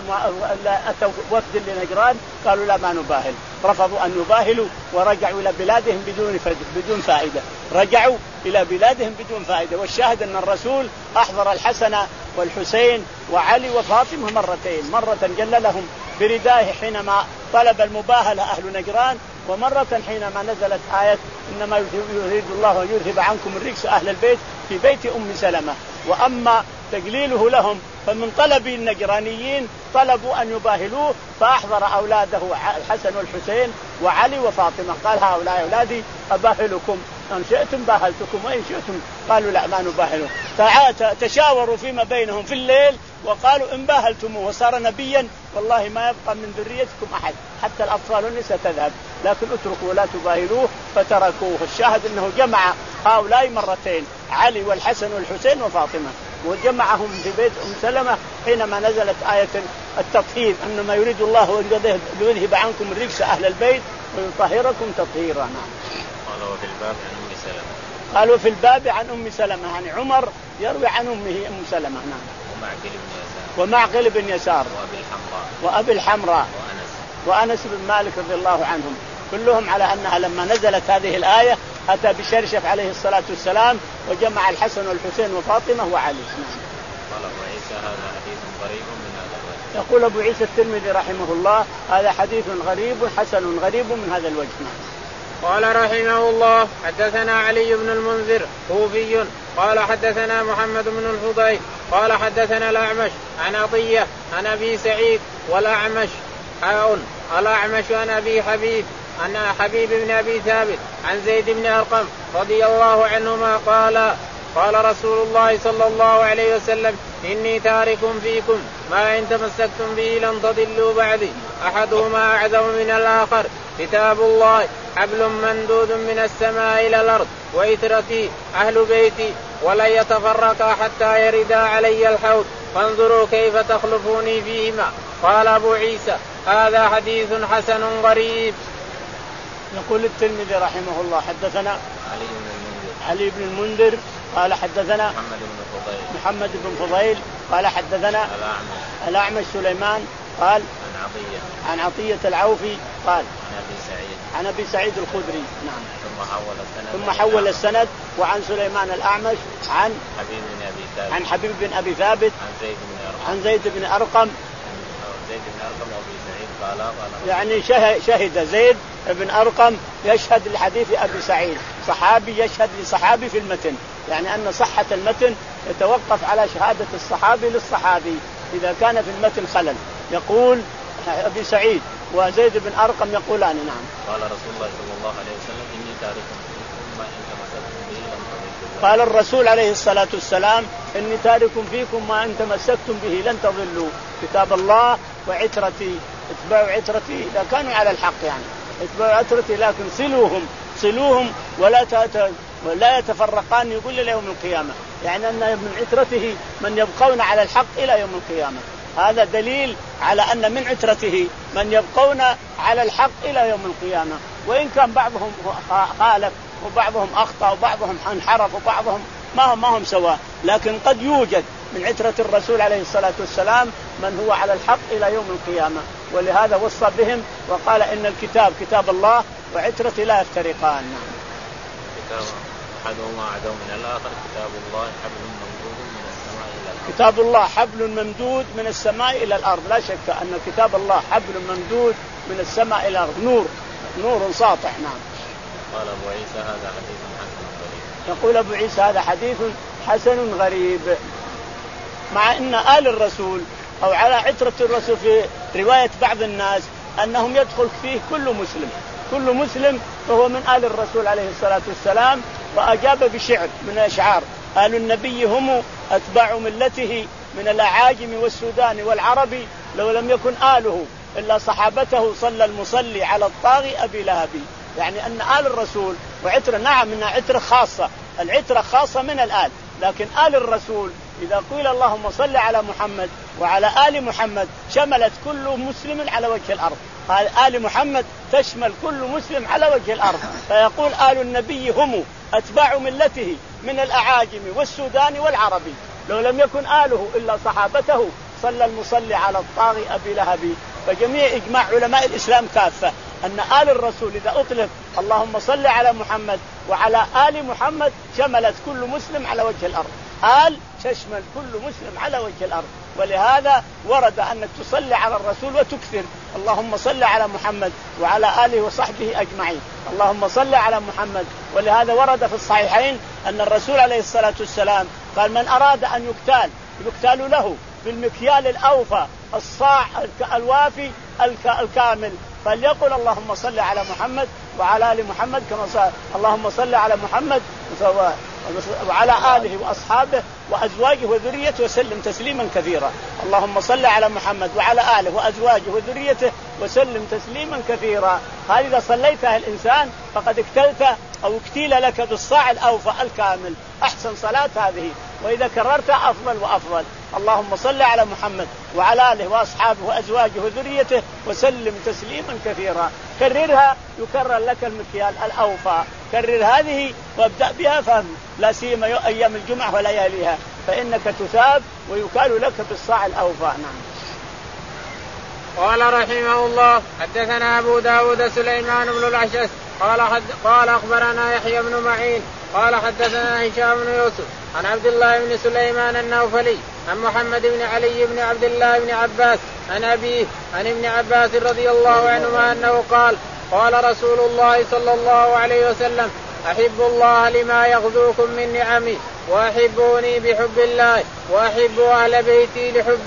أتوا وفد لنجران قالوا لا ما نباهل. رفضوا أن يباهلوا ورجعوا إلى بلادهم بدون بدون فائدة. رجعوا إلى بلادهم بدون فائدة. والشاهد أن الرسول أحضر الحسن والحسين وعلي وفاطمة مرتين. مرة جللهم بردائه حينما طلب المباهلة أهل نجران ومرة حينما نزلت آية إنما يريد الله أن يذهب عنكم الرجس أهل البيت في بيت أم سلمة. وأما تقليله لهم فمن طلب النجرانيين طلبوا أن يباهلوه فأحضر أولاده الحسن والحسين وعلي وفاطمة قال هؤلاء أولادي أباهلكم إن شئتم باهلتكم وإن شئتم قالوا لا ما نباهله. تشاوروا فيما بينهم في الليل وقالوا إن باهلتموه وصار نبيا والله ما يبقى من ذريتكم أحد حتى الأطفال والنساء تذهب لكن اتركوا ولا تباهلوه فتركوه. الشاهد أنه جمع هؤلاء مرتين علي والحسن والحسين وفاطمة وجمعهم في بيت أم سلمة حينما نزلت آية التطهير أنما يريد الله أن يذهب عنكم الرجس أهل البيت ويطهركم تطهيرا. قالوا في الباب عن أم سلمة قالوا في الباب عن أم سلمة يعني عمر يروي عن أمه أم سلمة. نعم. ومعقل بن يسار ومعقل بن يسار وأبي الحمراء وأبي الحمراء وأنس وأنس بن مالك رضي الله عنهم كلهم على أنها لما نزلت هذه الآية أتى بشرشف عليه الصلاة والسلام وجمع الحسن والحسين وفاطمة وعلي. نعم. قال أبو عيسى هذا حديث غريب من هذا الوجه. يقول أبو عيسى الترمذي رحمه الله هذا حديث غريب حسن غريب من هذا الوجه. قال رحمه الله حدثنا علي بن المنذر كوفي قال حدثنا محمد بن الفضيل قال حدثنا الأعمش عن عطية عن أبي سعيد والأعمش حاء الأعمش عن أبي حبيب عن حبيب بن أبي ثابت عن زيد بن أرقم رضي الله عنهما قال قال رسول الله صلى الله عليه وسلم إني تارك فيكم ما إن تمسكتم به لن تضلوا بعدي أحدهما أعظم من الآخر كتاب الله حبل ممدود من السماء إلى الأرض وإترتي أهل بيتي ولن يتفرقا حتى يردا علي الحوض فانظروا كيف تخلفوني فيهما. قال أبو عيسى هذا حديث حسن غريب. يقول الترمذي رحمه الله حدثنا علي بن المنذر علي بن المنذر قال حدثنا محمد بن فضيل محمد بن فضيل قال حدثنا الأعمش الأعمش سليمان قال عن عطية عن عطية العوفي قال عن أبي سعيد عن أبي سعيد الخدري نعم ثم حول السند ثم حول السند وعن سليمان الأعمش عن حبيب بن أبي ثابت عن حبيب بن أبي ثابت عن زيد بن أرقم عن زيد بن أرقم زيد بن أرقم وأبي سعيد قال قال يعني شهد زيد بن أرقم يشهد لحديث أبي سعيد صحابي يشهد لصحابي في المتن يعني أن صحة المتن يتوقف على شهادة الصحابي للصحابي إذا كان في المتن خلل. يقول أبي سعيد وزيد بن أرقم يقولان نعم قال رسول الله صلى الله عليه وسلم إني تارك فيكم ما إن تمسكتم به لن تضلوا. قال الرسول عليه الصلاة والسلام إني تارك فيكم ما إن تمسكتم به لن تضلوا كتاب الله وعترتي اتبعوا عترتي إذا كانوا على الحق يعني اتبعوا عترتي لكن صلوهم صلوهم ولا ولا يتفرقان يقول إلى يوم القيامة يعني أن من عترته من يبقون على الحق إلى يوم القيامة. هذا دليل على أن من عترته من يبقون على الحق إلى يوم القيامة وإن كان بعضهم خالف وبعضهم أخطأ وبعضهم انحرف وبعضهم ما هم, ما هم سواء لكن قد يوجد من عترة الرسول عليه الصلاة والسلام من هو على الحق إلى يوم القيامة ولهذا وصى بهم وقال إن الكتاب كتاب الله وعترتي لا يفترقان. كتاب أحدهما أعظم من الآخر كتاب الله حبل ممدود من السماء إلى الأرض. كتاب الله حبل ممدود من السماء إلى الأرض لا شك أن كتاب الله حبل ممدود من السماء إلى الأرض نور نور ساطع. نعم. قال أبو عيسى هذا حديث حسن غريب. يقول أبو عيسى هذا حديث حسن غريب مع أن آل الرسول أو على عترة الرسول في رواية بعض الناس أنهم يدخل فيه كل مسلم كل مسلم فهو من آل الرسول عليه الصلاة والسلام. وأجاب بشعر من الأشعار آل النبي هم أتباع ملته من الأعاجم والسودان والعربي لو لم يكن آله إلا صحابته صلى المصلي على الطاغي أبي لهب. يعني أن آل الرسول وعترة نعم من عترة خاصة العترة خاصة من الآل لكن آل الرسول إذا قيل اللهم صل على محمد وعلى آل محمد شملت كل مسلم على وجه الأرض. آل محمد تشمل كل مسلم على وجه الأرض فيقول آل النبي هم أتباع ملته من الأعاجم والسودان والعربي لو لم يكن آله إلا صحابته صلى المصلي على الطاغي أبي لهب. فجميع إجماع علماء الإسلام كافة أن آل الرسول إذا أطلق اللهم صل على محمد وعلى آل محمد شملت كل مسلم على وجه الأرض. آل تشمل كل مسلم على وجه الأرض ولهذا ورد أنك تصلي على الرسول وتكثر اللهم صل على محمد وعلى آله وصحبه أجمعين اللهم صل على محمد. ولهذا ورد في الصحيحين أن الرسول عليه الصلاة والسلام قال من أراد أن يقتال يقتال له بالمكيال الأوفى الصاع الوافي الكامل فليقل اللهم صل على محمد وعلى آل محمد كما صل اللهم صل على محمد وعلى آله وأصحابه وأزواجه وذريته وسلم تسليما كثيرا. اللهم صل على محمد وعلى آله وأزواجه وذريته وسلم تسليما كثيرا. هذه إذا صليتها الإنسان فقد اكتلت أو اكتيل لك بالصاع الأوفى الكامل أحسن صلاة هذه وإذا كررتها أفضل وأفضل. اللهم صل على محمد وعلى آله وأصحابه وأزواجه وذريته وسلم تسليما كثيرا. كررها يكرر لك المكيال الأوفى. كرر هذه وابدأ بها فهم لا سيما أيام الجمعة ولياليها فإنك تثاب ويكال لك بالصاع الأوفى. نعم. قال رحمه الله حدثنا أبو داود سليمان بن الأشعث قال حد قال أخبرنا يحيى بن معين قال حدثنا هشام بن يوسف عن عبد الله بن سليمان النوفلي عن محمد بن علي بن عبد الله بن عباس عن أبيه عن ابن عباس رضي الله عنهما أنه قال قال رسول الله صلى الله عليه وسلم أحب الله لما يغذوكم من نعمه وأحبوني بحب الله وأحبوا أهل بيتي لحبي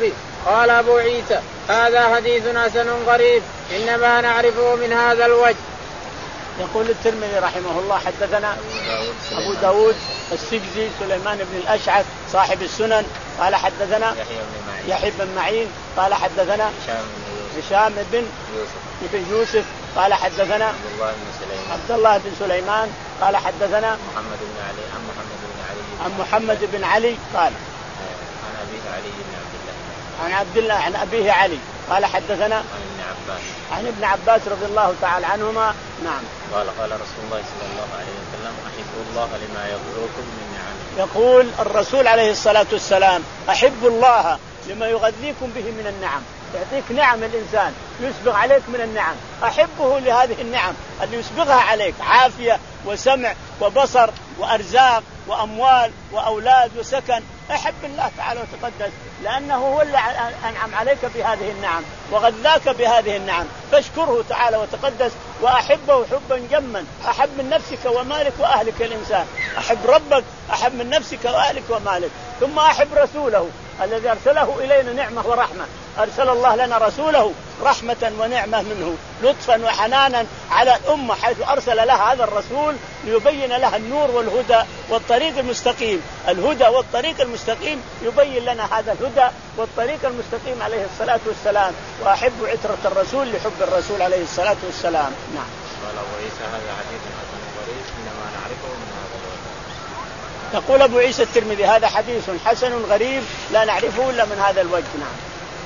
قال أبو عيسى هذا حديث حسن غريب إنما نعرفه من هذا الوجه. يقول الترمذي رحمه الله حدثنا أبو داود السجزي سليمان بن الأشعث صاحب السنن قال حدثنا يحيى بن معين قال حدثنا هشام بن يوسف, يوسف قال حدثنا عبد الله بن سليمان قال حدثنا محمد بن علي عن محمد بن علي عن محمد بن علي قال عن أبيه علي بن عبد الله عن عبد الله عن أبيه علي قال حدثنا عن ابن عباس عن ابن عباس رضي الله تعالى عنهما. نعم. قال قال رسول الله صلى الله عليه وسلم أحبوا الله لما يغروكم من نعمه. يقول الرسول عليه الصلاة والسلام أحبوا الله لما يغذيكم به من النعم. يعطيك نعم الإنسان يسبغ عليك من النعم أحبه لهذه النعم اللي يسبغها عليك عافية وسمع وبصر وأرزاق وأموال وأولاد وسكن. أحب الله تعالى وتقدس لأنه هو اللي أنعم عليك بهذه النعم وغذاك بهذه النعم فاشكره تعالى وتقدس وأحبه حبا جما. أحب من نفسك ومالك وأهلك الإنسان أحب ربك أحب من نفسك وأهلك ومالك ثم أحب رسوله الذي أرسله إلينا نعمة ورحمة. أرسل الله لنا رسوله رحمة ونعمة منه لطفا وحنانا على الأمة حيث أرسل لها هذا الرسول ليبين لها النور والهدى والطريق المستقيم. الهدى والطريق المستقيم يبين لنا هذا الهدى والطريق المستقيم عليه الصلاة والسلام. وأحب عترة الرسول لحب الرسول عليه الصلاة والسلام. نعم. قال أبو عيسى هذا حديث حسن غريب إنما نعرفه من هذا الوجه. يقول أبو عيسى الترمذي هذا حديث حسن غريب لا نعرفه إلا من هذا الوجه. نعم.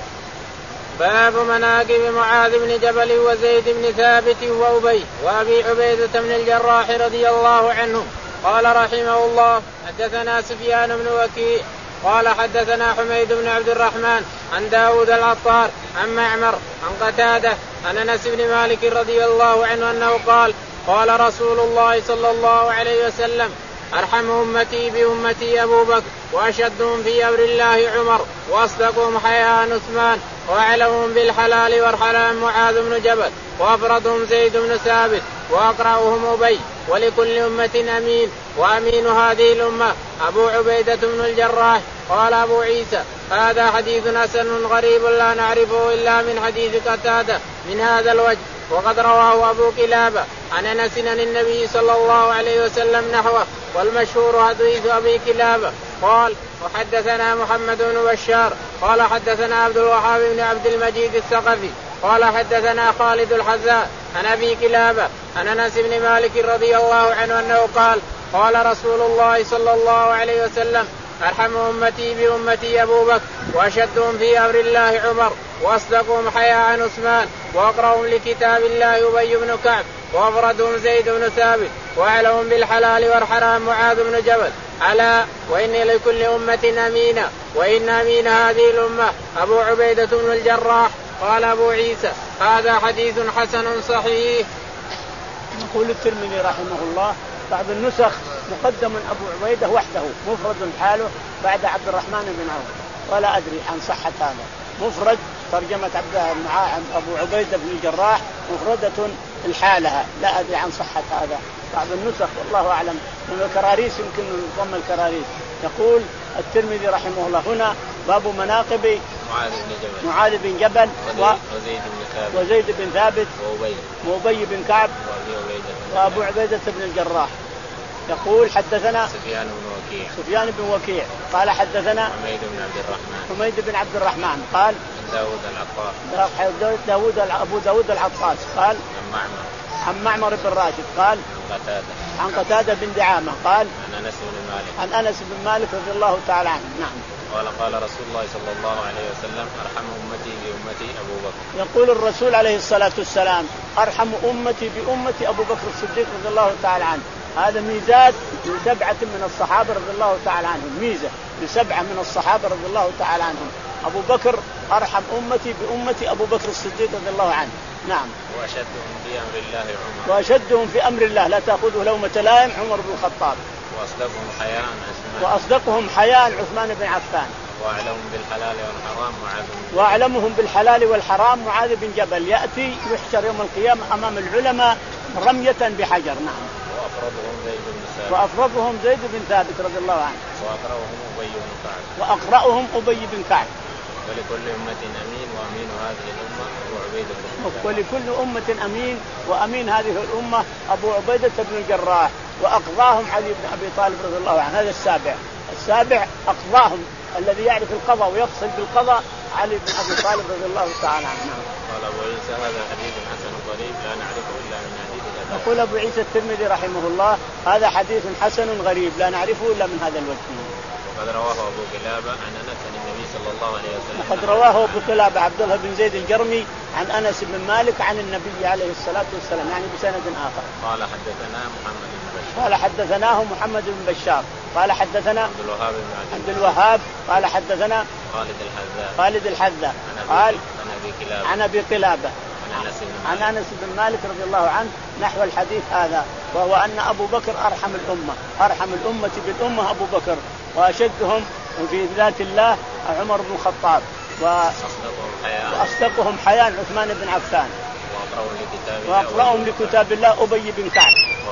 باب مناقب معاذ بن جبل وزيد بن ثابت وأبي وأبي عبيدة بن الجراح رضي الله عنهم. قال رحمه الله حدثنا سفيان بن وكيع قال حدثنا حميد بن عبد الرحمن عن داود العطار عن معمر عن قتادة عن أنس بن مالك رضي الله عنه أنه قال قال رسول الله صلى الله عليه وسلم أرحم أمتي بأمتي أبو بكر وأشدهم في أمر الله عمر وأصدقهم حياء عثمان وأعلمهم بالحلال والحرام معاذ بن جبل وأفرضهم زيد بن ثابت وأقرأهم أبي ولكل أمة أمين وأمين هذه الأمة أبو عبيدة بن الجراح. قال أبو عيسى هذا حديث حسن غريب لا نعرفه إلا من حديث قتادة من هذا الوجه وقد رواه أبو كلابة عن أنس عن النبي صلى الله عليه وسلم نحوه والمشهور حديث أبي كلابة. قال وحدثنا محمد بن بشار قال حدثنا عبد الوهاب بن عبد المجيد الثقفي قال حدثنا خالد الحذاء عن أبي كلابة عن أنس بن مالك رضي الله عنه أنه قال قال رسول الله صلى الله عليه وسلم أرحم أمتي بأمتي أبو بكر وأشدهم في أمر الله عمر وأصدقهم حياء عثمان وأقرأهم لكتاب الله أبي بن كعب وأفردهم زيد بن ثابت وأعلمهم بالحلال والحرام معاذ بن جبل. ألا وإن لكل أمة أمينا وإن أمين هذه الأمة أبو عبيدة بن الجراح. قال أبو عيسى هذا حديث حسن صحيح. يقول الترمذي رحمه الله بعض النسخ مقدم أبو عبيدة وحده مفرد حاله بعد عبد الرحمن بن عوف ولا أدري عن صحة هذا مفرد ترجمة عبد أبو عبيدة بن الجراح مفردة الحالها لا أدري عن صحة هذا بعض النسخ والله أعلم من الكراريس يمكن ضم الكراريس. يقول الترمذي رحمه الله هنا باب مناقب معاذ بن جبل معاذ بن جبل و... وزيد بن ثابت وزيد بن ثابت وأبي وأبي بن كعب وأبو عبيدة بن الجراح. يقول حدثنا سفيان بن وكيع سفيان بن وكيع قال حدثنا حميد بن عبد الرحمن حميد بن عبد الرحمن قال داود العطار داود أبو داود العطاس قال عن معمر عن معمر بن راشد قال عن قتادة عن قتادة بن دعامة قال عن أنس بن مالك عن أنس بن مالك رضي الله تعالى عنه. نعم. قال قال رسول الله صلى الله عليه وسلم أرحم أمتي بأمتي أبو بكر. يقول الرسول عليه الصلاة والسلام أرحم أمتي بأمتي أبو بكر الصديق رضي الله تعالى عنه. هذا ميزات لسبعة من الصحابة رضي الله تعالى عنهم ميزة لسبعة من الصحابة رضي الله تعالى عنهم. أبو بكر أرحم أمتي بأمتي أبو بكر الصديق رضي الله عنه. نعم. وأشدهم في أمر الله عمر وأشدهم في أمر الله لا تأخذه لومة لائم عمر بن الخطاب. وأصدقهم حياء عثمان وأصدقهم حياء عثمان بن عفان. وأعلمهم بالحلال والحرام معاذ بن وأعلمهم بالحلال والحرام معاذ بن جبل يأتي يحشر يوم القيامة أمام العلماء رمية بحجر. نعم. وأفرضهم زيد بن ثابت وأفرضهم زيد بن ثابت رضي الله عنه. وأقرأهم أبي بن كعب وأقرأهم أبي بن كعب. ولكل أمة أمين وأمين هذه الأمة أبو عبيدة بن الجراح. ولكل أمة أمين وأمين هذه الأمة أبو عبيدة بن الجراح. وأقضاهم علي بن أبي طالب رضي الله عنه. هذا السابع. السابع أقضاهم الذي يعرف القضاء ويفصل بالقضاء علي بن أبي طالب رضي الله تعالى عنه. قال أبو عيسى هذا حديث حسن غريب لا نعرفه إلا من حديث هذا. يقول أبو عيسى الترمذي رحمه الله هذا حديث حسن غريب لا نعرفه إلا من هذا الوجه. وقد رواه أبو كلابة عن أنس عن النبي صلى الله عليه وسلم. وقد رواه أبو كلابة عبد الله بن زيد الجرمي عن أنس بن مالك عن النبي عليه الصلاة والسلام يعني بسند آخر. قال حدثنا محمد بن بشار. قال حدثناه محمد بن بشار. قال حدثنا عبد الوهاب بن عبد الوهاب. قال حدثنا خالد الحذاء. خالد الحذاء. قال عن أبي كلابة. عن أبي كلابة عن أنس بن مالك رضي الله عنه نحو الحديث هذا. وهو أن أبو بكر أرحم الأمة أرحم الأمة بالأمة أبو بكر وأشدهم في ذات الله عمر بن الخطاب وأصدقهم حياء عثمان بن عفان وأقرأهم لكتاب الله أبي بن كعب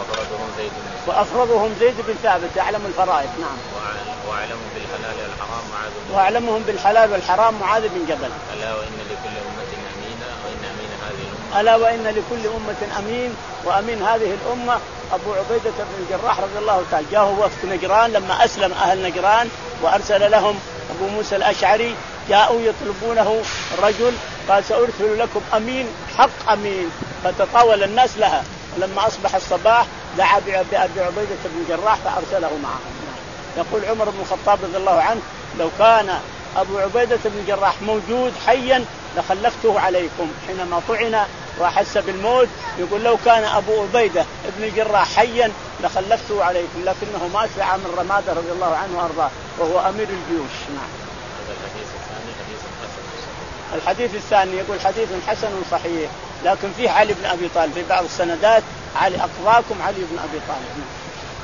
وأفرضهم زيد بن ثابت يعلم الفرائض. نعم. وأعلمهم بالحلال والحرام معاذ بن وأعلمهم بالحلال والحرام معاذ بن جبل. ألا وإن لكل أمة أمينا وإن أمين هذه الأمة. ألا وإن لكل أمة أمين وأمين هذه الأمة أبو عبيدة بن الجراح رضي الله تعالى. جاءه وفد نجران لما أسلم أهل نجران وأرسل لهم أبو موسى الأشعري جاءوا يطلبونه رجل قال سأرسل لكم أمين حق أمين فتطاول الناس لها. ولما أصبح الصباح دعا بأبي عبيدة بن الجراح فأرسله معهم. يقول عمر بن الخطاب رضي الله عنه لو كان أبو عبيدة بن الجراح موجود حيا لخلفته عليكم حينما طعن وأحس بالموت. يقول لو كان أبو عبيدة بن الجراح حيا لخلفته عليكم لكنه مات في عام الرمادة رضي الله عنه وأرضاه وهو أمير الجيوش. نعم. الحديث الثاني حديث حسن. الحديث الثاني يقول حديث حسن صحيح لكن فيه علي بن أبي طالب في بعض السندات علي أقضاكم علي بن أبي طالب. نعم.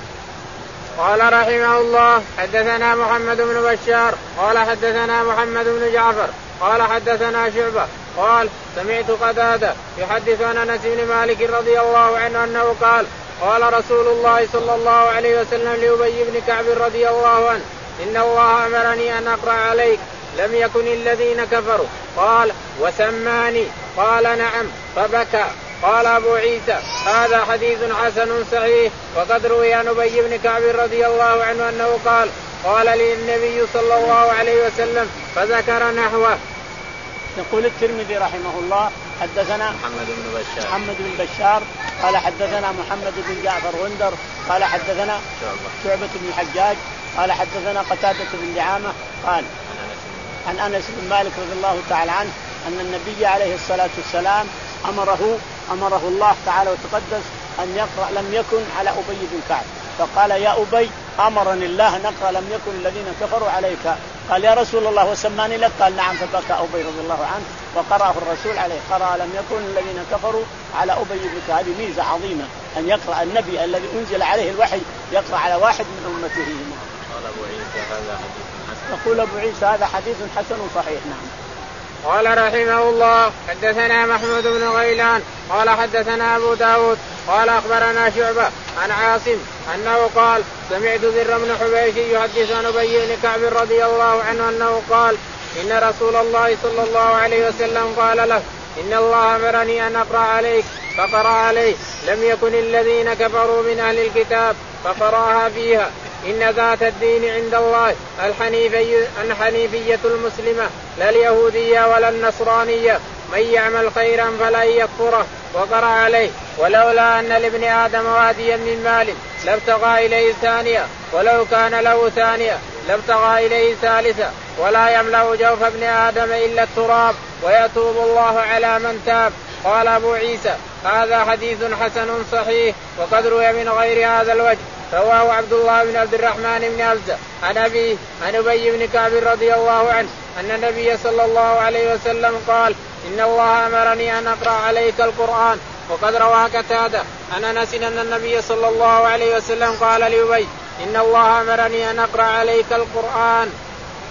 قال رحمه الله حدثنا محمد بن بشار قال حدثنا محمد بن جعفر قال حدثنا شعبة قال سمعت قتادة يحدث عن أنس بن مالك رضي الله عنه أنه قال قال رسول الله صلى الله عليه وسلم لأبي بن كعب رضي الله عنه إن الله أمرني أن أقرأ عليك لم يكن الذين كفروا. قال وسماني قال نعم فبكى. قال أبو عيسى هذا حديث حسن صحيح. وقد روي عن أبي بن كعب رضي الله عنه أنه قال قال لي النبي صلى الله عليه وسلم فذكر نحوه. يقول الترمذي رحمه الله حدثنا محمد بن بشار محمد بن بشار قال حدثنا محمد بن جعفر غندر قال حدثنا شعبة بن الحجاج قال حدثنا قتادة بن دعامة قال عن أنس بن مالك رضي الله تعالى عنه أن النبي عليه الصلاة والسلام أمره أمره الله تعالى وتقدس أن يقرأ لم يكن على أبي بن كعب فقال يا أبي أمرني الله نقرأ لم يكن الذين كفروا عليك. قال يا رسول الله وسماني لك قال نعم فبكى أبي رضي الله عنه وقرأه الرسول عليه قرأ لم يكن الذين كفروا على أبي بن كعب. هذه ميزة عظيمة أن يقرأ النبي الذي أنزل عليه الوحي يقرأ على واحد من أمته. قال أبو عيسى هذا حديث حسن. يقول أبو عيسى هذا حديث حسن صحيح. نعم. قال رحمه الله حدثنا محمود بن غيلان قال حدثنا أبو داود قال أخبرنا شعبة عن عاصم أنه قال سمعت ذر بن حبيش يحدث عن أبي بن كعب رضي الله عنه أنه قال إن رسول الله صلى الله عليه وسلم قال له إن الله أمرني أن أقرأ عليك فقرأ عليه لم يكن الذين كفروا من أهل الكتاب فقرأها فيها إن ذات الدين عند الله الحنيفية, الحنيفية المسلمة لا اليهودية ولا النصرانية من يعمل خيرا فلن يكفره. وقرأ عليه ولولا أن لابن آدم واديا من مال لابتغى إليه ثانية ولو كان له ثانية لابتغى إليه ثالثة ولا يملأ جوف ابن آدم إلا التراب ويتوب الله على من تاب. قال أبو عيسى هذا حديث حسن صحيح. وقد روي من غير هذا الوجه رواه عبد الله بن عبد الرحمن بن أبزة عن أبيه عن أبي بن كعب رضي الله عنه أن النبي صلى الله عليه وسلم قال إن الله أمرني أن أقرأ عليك القرآن. وقد روى قتادة عن أنس أن النبي صلى الله عليه وسلم قال لأبي إن الله أمرني أن أقرأ عليك القرآن.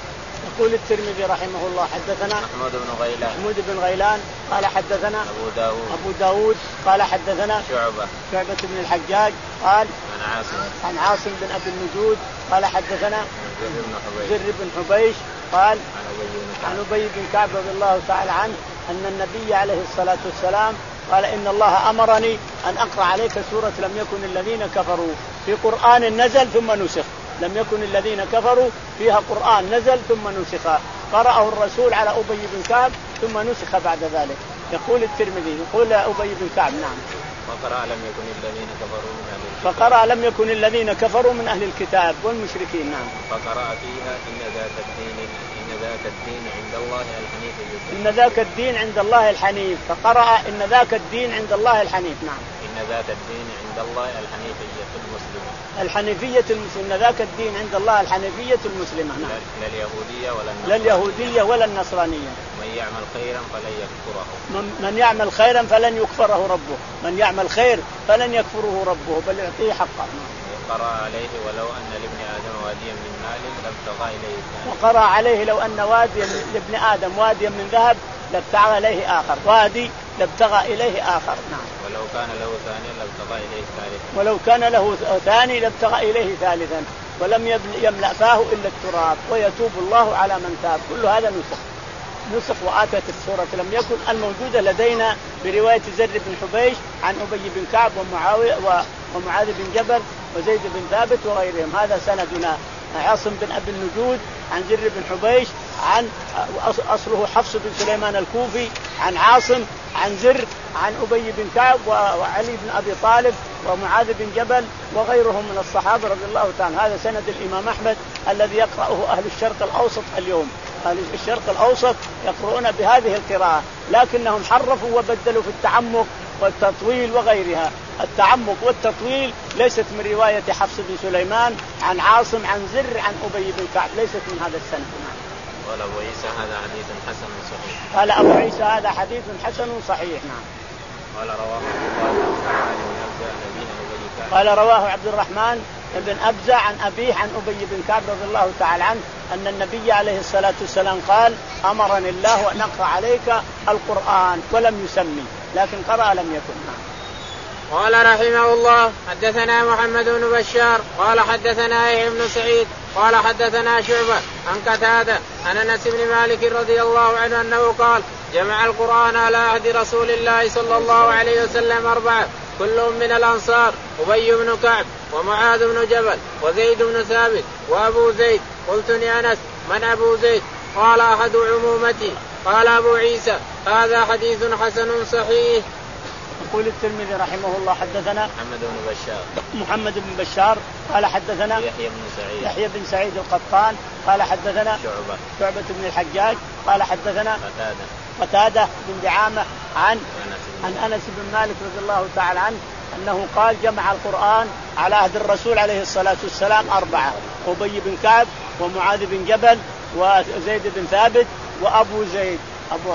يقول الترمذي رحمه الله حدثنا محمود بن غيلان محمود بن غيلان قال حدثنا أبو داود أبو داود قال حدثنا شعبة شعبة بن الحجاج قال عن عاصم عن عاصم بن أبي النجود قال حدثنا زر بن حبيش زر بن حبيش قال عن أبي بن عن أبي بن كعب رضي الله تعالى عنه أن النبي عليه الصلاة والسلام قال إن الله أمرني أن أقرأ عليك سورة لم يكن الذين كفروا في قرآن نزل ثم نسخ. لم يكن الذين كفروا فيها قرآن نزل ثم نسخ. قرأه الرسول على أبي بن كعب ثم نسخ بعد ذلك. يقول الترمذي يقول أبي بن كعب نعم فقرأ لم يكن الذين كفروا من أهل الكتاب فقرأ لم يكن الذين كفروا من أهل الكتاب والمشركين نعم فقرأ فيها إن ذاك الدين إن ذاك الدين عند الله الحنيف إن ذاك الدين عند الله الحنيف. فقرأ إن ذاك الدين عند الله الحنيف نعم إن ذاك الدين عند الله الحنيفية المسلمة الحنيفية المسلمة. ذاك الدين عند الله الحنيفية المسلمة نعم لا اليهودية ولا لا اليهودية ولا النصرانية. من يعمل خيرا فلن يكفره من يعمل خيرا فلن يكفره ربه. من يعمل خير فلن يكفره ربه بل يعطيه حقه. وقرأ عليه ولو أن لابن آدم واديا من مال لابتغى إليه ثاني. وقرأ عليه لو أن واديا لابن آدم واديا من ذهب لابتغى إليه آخر. وادي لابتغى إليه آخر نعم. ولو كان له ثاني لابتغى إليه ثالثا. ولو كان له ثاني لابتغى إليه ثالثا. ولم يملأ فاه إلا التراب ويتوب الله على من تاب. كل هذا نسخ نسخ وآتت السورة لم يكن الموجودة لدينا برواية زر بن حبيش عن أبي بن كعب ومعاوية ومعاذ بن جبل وزيد بن ثابت وغيرهم. هذا سندنا. عاصم بن أبي النجود عن زر بن حبيش عن أصله حفص بن سليمان الكوفي عن عاصم عن زر عن أبي بن كعب وعلي بن أبي طالب ومعاذ بن جبل وغيرهم من الصحابة رضي الله تعالى. هذا سند الإمام أحمد الذي يقرأه أهل الشرق الأوسط اليوم. أهل الشرق الأوسط يقرؤون بهذه القراءة لكنهم حرفوا وبدلوا في التعمق والتطويل وغيرها. التعمق والتطويل ليست من رواية حفص بن سليمان عن عاصم عن زر عن أبي بن كعب ليست من هذا السند. قال أبو عيسى هذا حديث حسن صحيح. قال أبو عيسى هذا حديث حسن صحيح نعم. قال رواه قال رواه عبد الرحمن بن أبزة عن أبيه عن أبي بن كعب رضي الله تعالى عنه أن النبي عليه الصلاة والسلام قال أمرني الله أن أقرأ عليك القرآن ولم يسمي لكن قرأ لم يكن. قال رحمه الله حدثنا محمد بن بشار قال حدثنا يحيى بن سعيد قال حدثنا شعبة عن قتادة عن أنس بن مالك رضي الله عنه أنه قال جمع القرآن على عهد رسول الله صلى الله عليه وسلم أربعة كلهم من الأنصار أبي بن كعب ومعاذ بن جبل وزيد بن ثابت وأبو زيد. قلت لأنس من أبو زيد؟ قال أحد عمومتي. قال أبو عيسى هذا حديث حسن صحيح. يقول الترمذي رحمه الله حدثنا محمد بن بشار محمد بن بشار قال حدثنا يحيى بن سعيد يحيى بن سعيد القطان قال حدثنا شعبة شعبة بن الحجاج قال حدثنا قتادة قتادة بن دعامة عن عن أنس بن مالك رضي الله تعالى عنه أنه قال جمع القرآن على عهد الرسول عليه الصلاة والسلام أربعة أبي بن كعب ومعاذ بن جبل وزيد بن ثابت وأبو زيد أبو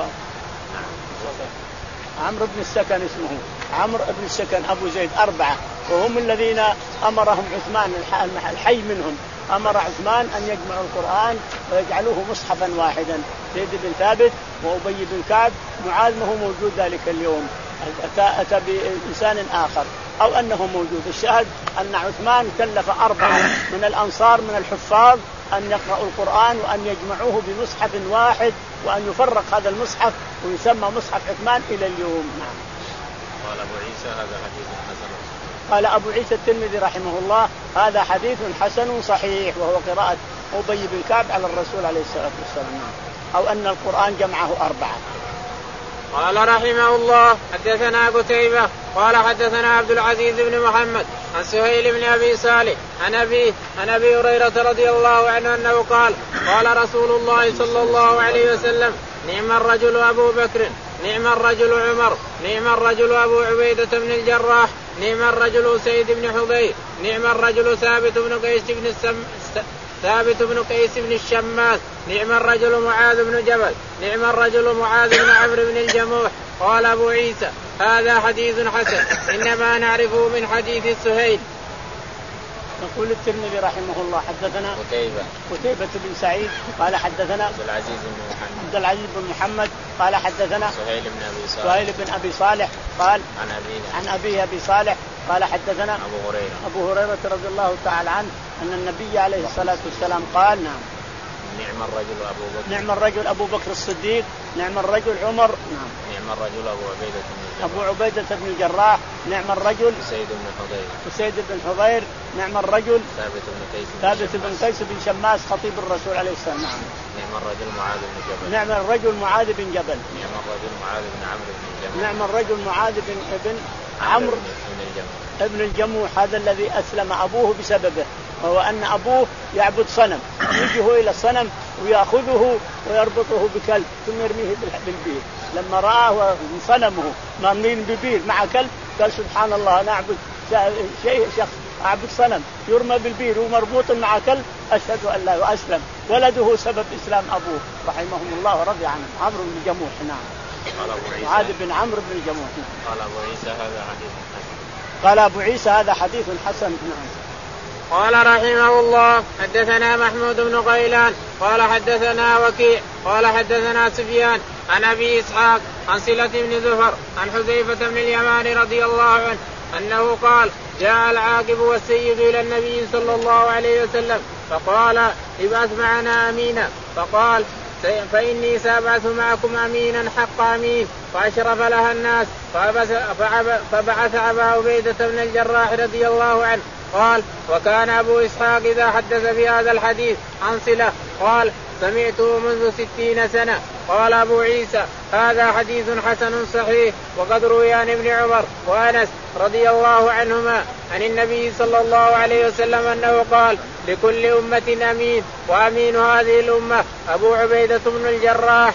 عمرو بن السكن اسمه عمرو بن السكن أبو زيد أربعة وهم الذين أمرهم عثمان الحي منهم أمر عثمان أن يجمعوا القرآن ويجعلوه مصحفا واحدا. زيد بن ثابت وأبي بن كعب معاذ ما هو موجود ذلك اليوم أتى, أتى بإنسان آخر أو أنه موجود. الشاهد أن عثمان كلف أربعة من الأنصار من الحفاظ أن يقرأوا القرآن وأن يجمعوه بمصحف واحد وأن يفرق هذا المصحف ويسمى مصحف عثمان إلى اليوم. نعم. قال أبو عيسى هذا حديث حسن. قال أبو عيسى الترمذي رحمه الله هذا حديث حسن صحيح وهو قراءة أبي بن كعب على الرسول عليه الصلاة والسلام أو أن القرآن جمعه أربعة. قال رحمه الله حدثنا قتيبة قال حدثنا عبد العزيز بن محمد عن سهيل بن أبي صالح عن أبيه عن أبي هريرة رضي الله عنه أنه قال قال رسول الله صلى الله عليه وسلم نعم الرجل أبو بكر نعم الرجل عمر نعم الرجل أبو عبيدة بن الجراح نعم الرجل سيد بن حضير نعم الرجل ثابت بن قيس بن السم ثابت بن قيس بن الشماس نعم الرجل معاذ بن جبل نعم الرجل معاذ بن عمرو بن الجموح. قال أبو عيسى هذا حديث حسن إنما نعرفه من حديث سهيل. يقول الترمذي رحمه الله حدثنا قتيبة قتيبة بن سعيد قال حدثنا عبد العزيز بن محمد عبد العزيز بن محمد قال حدثنا سهيل بن أبي صالح سهيل بن أبي صالح قال عن أبيه عن أبيه أبي صالح قال حدثنا أبو هريرة أبو هريرة رضي الله تعالى عنه أن النبي عليه الصلاة والسلام قال نعم نعم الرجل أبو بكر نعم الرجل أبو بكر الصديق نعم الرجل عمر نعم نعم الرجل أبو عبيدة بن الجراح أبو عبيدة بن الجراح نعم الرجل سيد بن حضير سيد بن حضير نعم الرجل ثابت بن قيس ثابت بن قيس بن شماس خطيب الرسول عليه السلام نعم نعم الرجل معاذ بن جبل نعم الرجل معاذ بن جبل نعم الرجل معاذ بن عمرو بن الجمل نعم الرجل معاذ بن ابن عمرو بن الجمل ابن الجموح هذا الذي أسلم أبوه بسببه وهو أن أبوه يعبد صنم يجيه إلى الصنم ويأخذه ويربطه بكلب ثم يرميه بالبير لما رآه صنمه مرمين ببير مع كلب قال سبحان الله أنا أعبد شيء شخص أعبد صنم يرمى بالبير ومربوط مع كلب أشهد أن لا وأسلم ولده سبب إسلام أبوه رحمهم الله ورضي عنه عمرو بن الجموح نعم معاذ بن عمرو بن الجموح نعم. قال أبو عيسى هذا حديث حسن قال أبو عيسى هذا حديث حسن نعم. قال رحمه الله حدثنا محمود بن غيلان قال حدثنا وكيع قال حدثنا سفيان عن أبي إسحاق عن صلة بن زفر عن حذيفة بن اليمان رضي الله عنه أنه قال جاء العاقب والسيد إلى النبي صلى الله عليه وسلم فقال ابعث معنا أمينا فقال فإني سأبعث معكم أمينا حق أمين فأشرف لها الناس فبعث أبا عبيدة بن الجراح رضي الله عنه قال وكان أبو إسحاق إذا حدث في هذا الحديث عن صلة قال سمعته منذ ستين سنة. قال أبو عيسى هذا حديث حسن صحيح وقد روي عن ابن عمر وأنس رضي الله عنهما عن النبي صلى الله عليه وسلم أنه قال لكل أمة أمين وأمين هذه الأمة أبو عبيدة بن الجراح.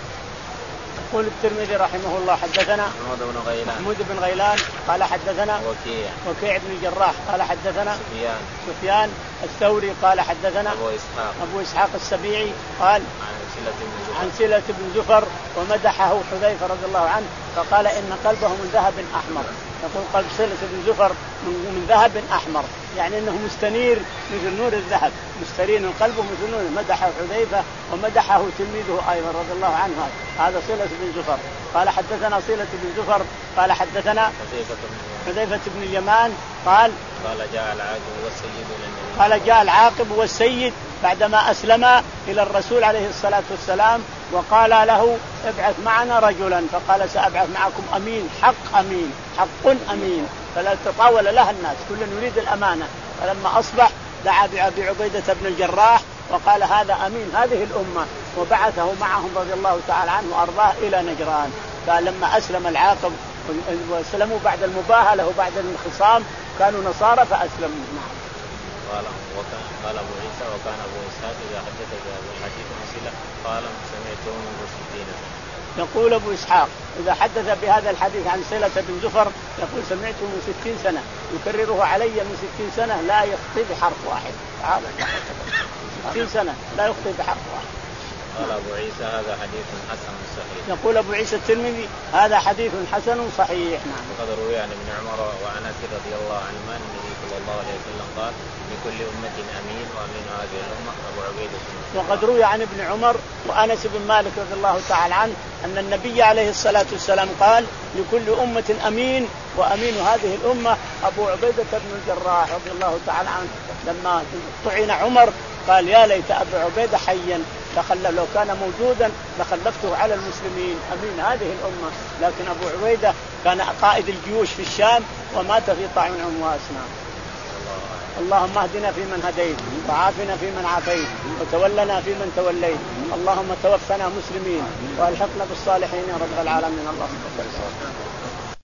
يقول الترمذي رحمه الله حدثنا محمود بن غيلان محمود بن غيلان قال حدثنا وكيع وكيع بن الجراح قال حدثنا سفيان سفيان الثوري قال حدثنا أبو إسحاق أبو إسحاق السبيعي قال عن سلة بن زفر عن سلة بن زفر ومدحه حذيفة رضي الله عنه فقال إن قلبه من ذهب أحمر. يقول قلب سلة بن زفر من ذهب أحمر يعني أنه مستنير مثل نور الذهب مسترين قلبه مثل نور. مدحه حذيفة ومدحه تلميذه أيضا رضي الله عنه هذا سلة بن زفر. قال حدثنا سلة بن زفر قال حدثنا حذيفة بن اليمان قال قال جاء العاقب والسيد إلى النبي قال جاء العاقب والسيد بعدما أسلم إلى الرسول عليه الصلاة والسلام وقال له ابعث معنا رجلا فقال سأبعث معكم أمين حق أمين حق أمين فلا تطاول لها الناس كل نريد الأمانة. فلما أصبح دعا بأبي عبيدة بن الجراح وقال هذا أمين هذه الأمة وبعثه معهم رضي الله تعالى عنه وأرضاه إلى نجران. فلما أسلم العاقب وسلموا بعد المباهلة وبعد الخصام كانوا نصارى فأسلموا. قال وكان قال أبو عيسى وكان أبو إسحاق إذا حدث بهذا الحديث مسلة قال سمعته منذ ستين سنة. يقول أبو إسحاق إذا حدث بهذا الحديث عن سلة بن زفر يقول سمعته من ستين سنة يكرره علي من ستين سنة لا يخطئ بحرف واحد. ستين سنة لا يخطئ بحرف واحد. قال أبو عيسى هذا حديث حسن صحيح. يقول أبو عيسى الترمذي هذا حديث حسن صحيح. نعم. وقد روي عن ابن عمر وأنس رضي الله عنهما أن النبي صلى الله عليه وسلم قال لكل أمة أمين وأمين هذه الأمة أبو عبيدة. وقد روي عن ابن عمر وأنس بن مالك رضي الله تعالى عنه أن النبي عليه الصلاة والسلام قال لكل أمة أمين وأمين هذه الأمة أبو عبيدة بن الجراح رضي الله تعالى عنه. لما طعن عمر قال يا ليت أبو عبيدة حيا لو كان موجودا لخلفته على المسلمين أمين هذه الأمة. لكن أبو عبيدة كان قائد الجيوش في الشام ومات في طاعون عمواس. اللهم اهدنا فيمن هديت وعافنا فيمن عافيت وتولنا فيمن توليت. اللهم توفنا مسلمين والحقنا بالصالحين يا رب العالمين. اللهم